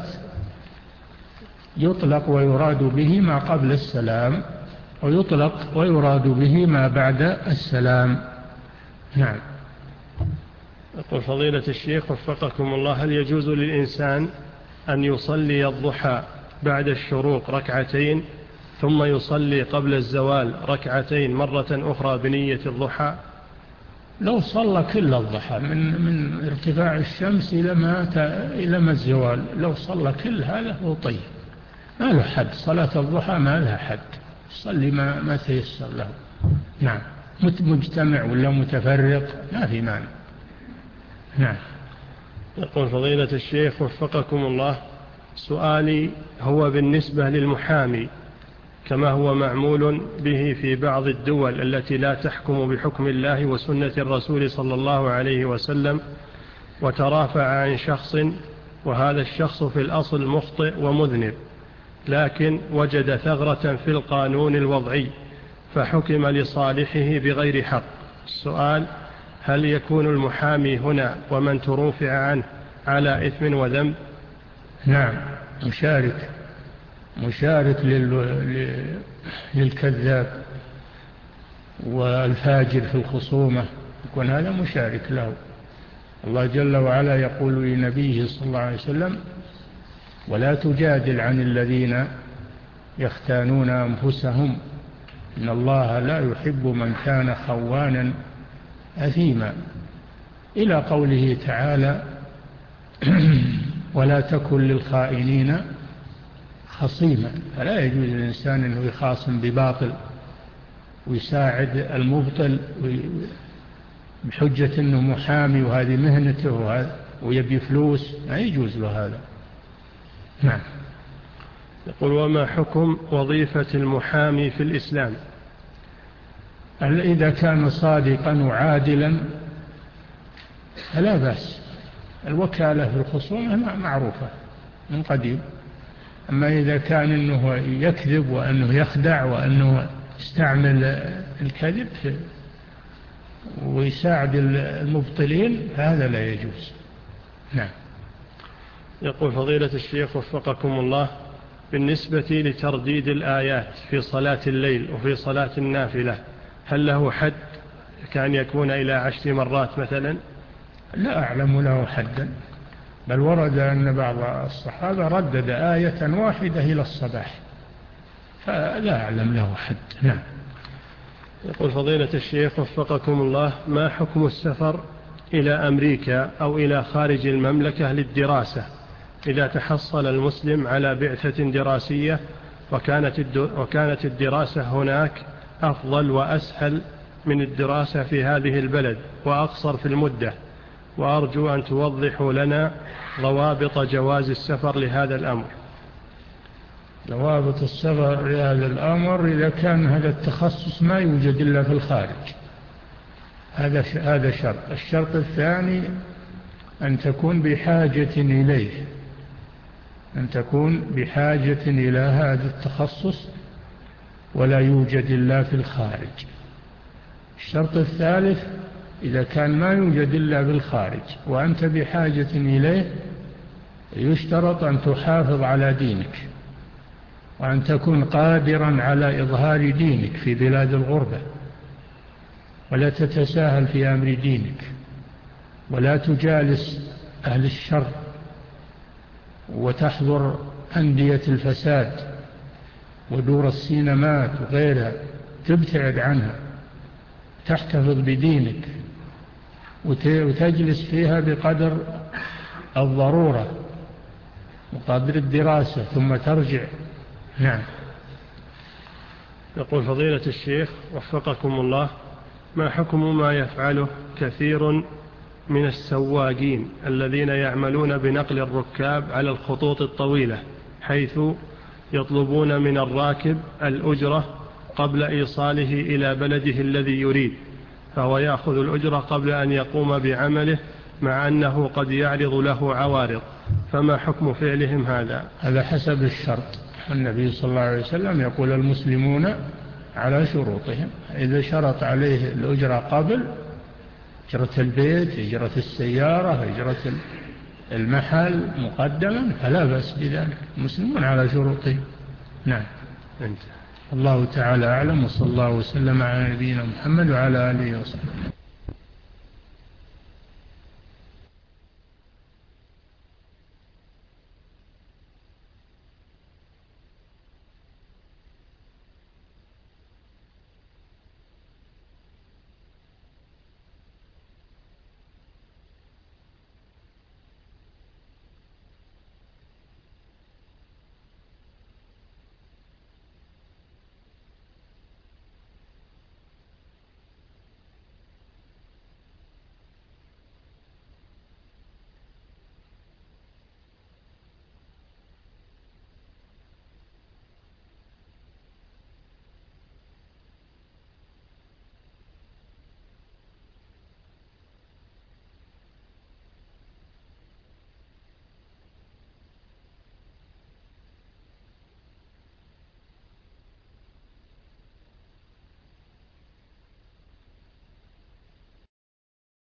يطلق ويراد به ما قبل السلام، ويطلق ويراد به ما بعد السلام. نعم. يقول فضيلة الشيخ وفقكم الله: هل يجوز للإنسان أن يصلي الضحى بعد الشروق ركعتين ثم يصلي قبل الزوال ركعتين مرة أخرى بنية الضحى؟ لو صلى كل الضحى من من ارتفاع الشمس إلى ما إلى ما الزوال، لو صلى كل هذا هو طيب، ما له حد. صلاة الضحى ما لها حد، صلي ما ما تيسر له. نعم. مجتمع ولا متفرق ما في مانع. نعم. يقول فضيلة الشيخ وفقكم الله: سؤالي هو بالنسبة للمحامي، كما هو معمول به في بعض الدول التي لا تحكم بحكم الله وسنة الرسول صلى الله عليه وسلم، وترافع عن شخص، وهذا الشخص في الأصل مخطئ ومذنب، لكن وجد ثغرة في القانون الوضعي فحكم لصالحه بغير حق. السؤال: هل يكون المحامي هنا ومن ترافع عنه على إثم وذنب؟ نعم، مشارك مشارك للكذاب والفاجر في الخصومة، يكون هذا مشارك له. الله جل وعلا يقول لنبيه صلى الله عليه وسلم: ولا تجادل عن الذين يختانون أنفسهم إن الله لا يحب من كان خوانا أثيما، إلى قوله تعالى ولا تكن للخائنين خصيما. فلا يجوز للإنسان أنه يخاصم بباطل ويساعد المبطل بحجة أنه محامي وهذه مهنته ويبي فلوس، ما يجوز له هذا. نعم. يقول وما حكم وظيفة المحامي في الإسلام؟ إذا كان صادقا وعادلا فلا بأس، الوكالة في الخصومة معروفة من قديم. أما إذا كان أنه يكذب وأنه يخدع وأنه يستعمل الكذب ويساعد المبطلين فهذا لا يجوز. نعم. يقول فضيلة الشيخ وفقكم الله، بالنسبة لترديد الآيات في صلاة الليل وفي صلاة النافلة هل له حد كان يكون إلى عشر مرات مثلا؟ لا أعلم له حدا، بل ورد أن بعض الصحابة ردد آية واحدة إلى الصباح، فلا أعلم له حد. نعم. يقول فضيلة الشيخ وفقكم الله، ما حكم السفر إلى أمريكا أو إلى خارج المملكة للدراسة إذا تحصل المسلم على بعثة دراسية وكانت وكانت الدراسة هناك أفضل وأسهل من الدراسة في هذه البلد وأقصر في المدة، وأرجو أن توضحوا لنا ضوابط جواز السفر لهذا الأمر. ضوابط السفر لهذا الأمر إذا كان هذا التخصص ما يوجد إلا في الخارج، هذا هذا شرط. الشرط الثاني أن تكون بحاجة إليه، أن تكون بحاجة إلى هذا التخصص ولا يوجد إلا في الخارج. الشرط الثالث إذا كان ما يوجد إلا بالخارج وأنت بحاجة إليه يشترط أن تحافظ على دينك وأن تكون قادرا على إظهار دينك في بلاد الغربة، ولا تتساهل في أمر دينك، ولا تجالس أهل الشر وتحضر أندية الفساد ودور السينمات وغيرها، تبتعد عنها، تحتفظ بدينك وتجلس فيها بقدر الضرورة وقدر الدراسة ثم ترجع. نعم. يقول فضيلة الشيخ وفقكم الله، ما حكم ما يفعله كثير من السواقين الذين يعملون بنقل الركاب على الخطوط الطويلة، حيث يطلبون من الراكب الأجرة قبل إيصاله إلى بلده الذي يريد، فهو يأخذ الأجرة قبل أن يقوم بعمله مع أنه قد يعرض له عوارض، فما حكم فعلهم هذا؟ هذا حسب الشرط. النبي صلى الله عليه وسلم يقول المسلمون على شروطهم، إذا شرط عليه الأجرة قبل، أجرة البيت، أجرة السيارة، أجرة المحل مقدما، فلا بأس بذلك، المسلمون على شروطهم. نعم. أنت. الله تعالى أعلم، وصلى الله وسلم على نبينا محمد وعلى آله وصحبه.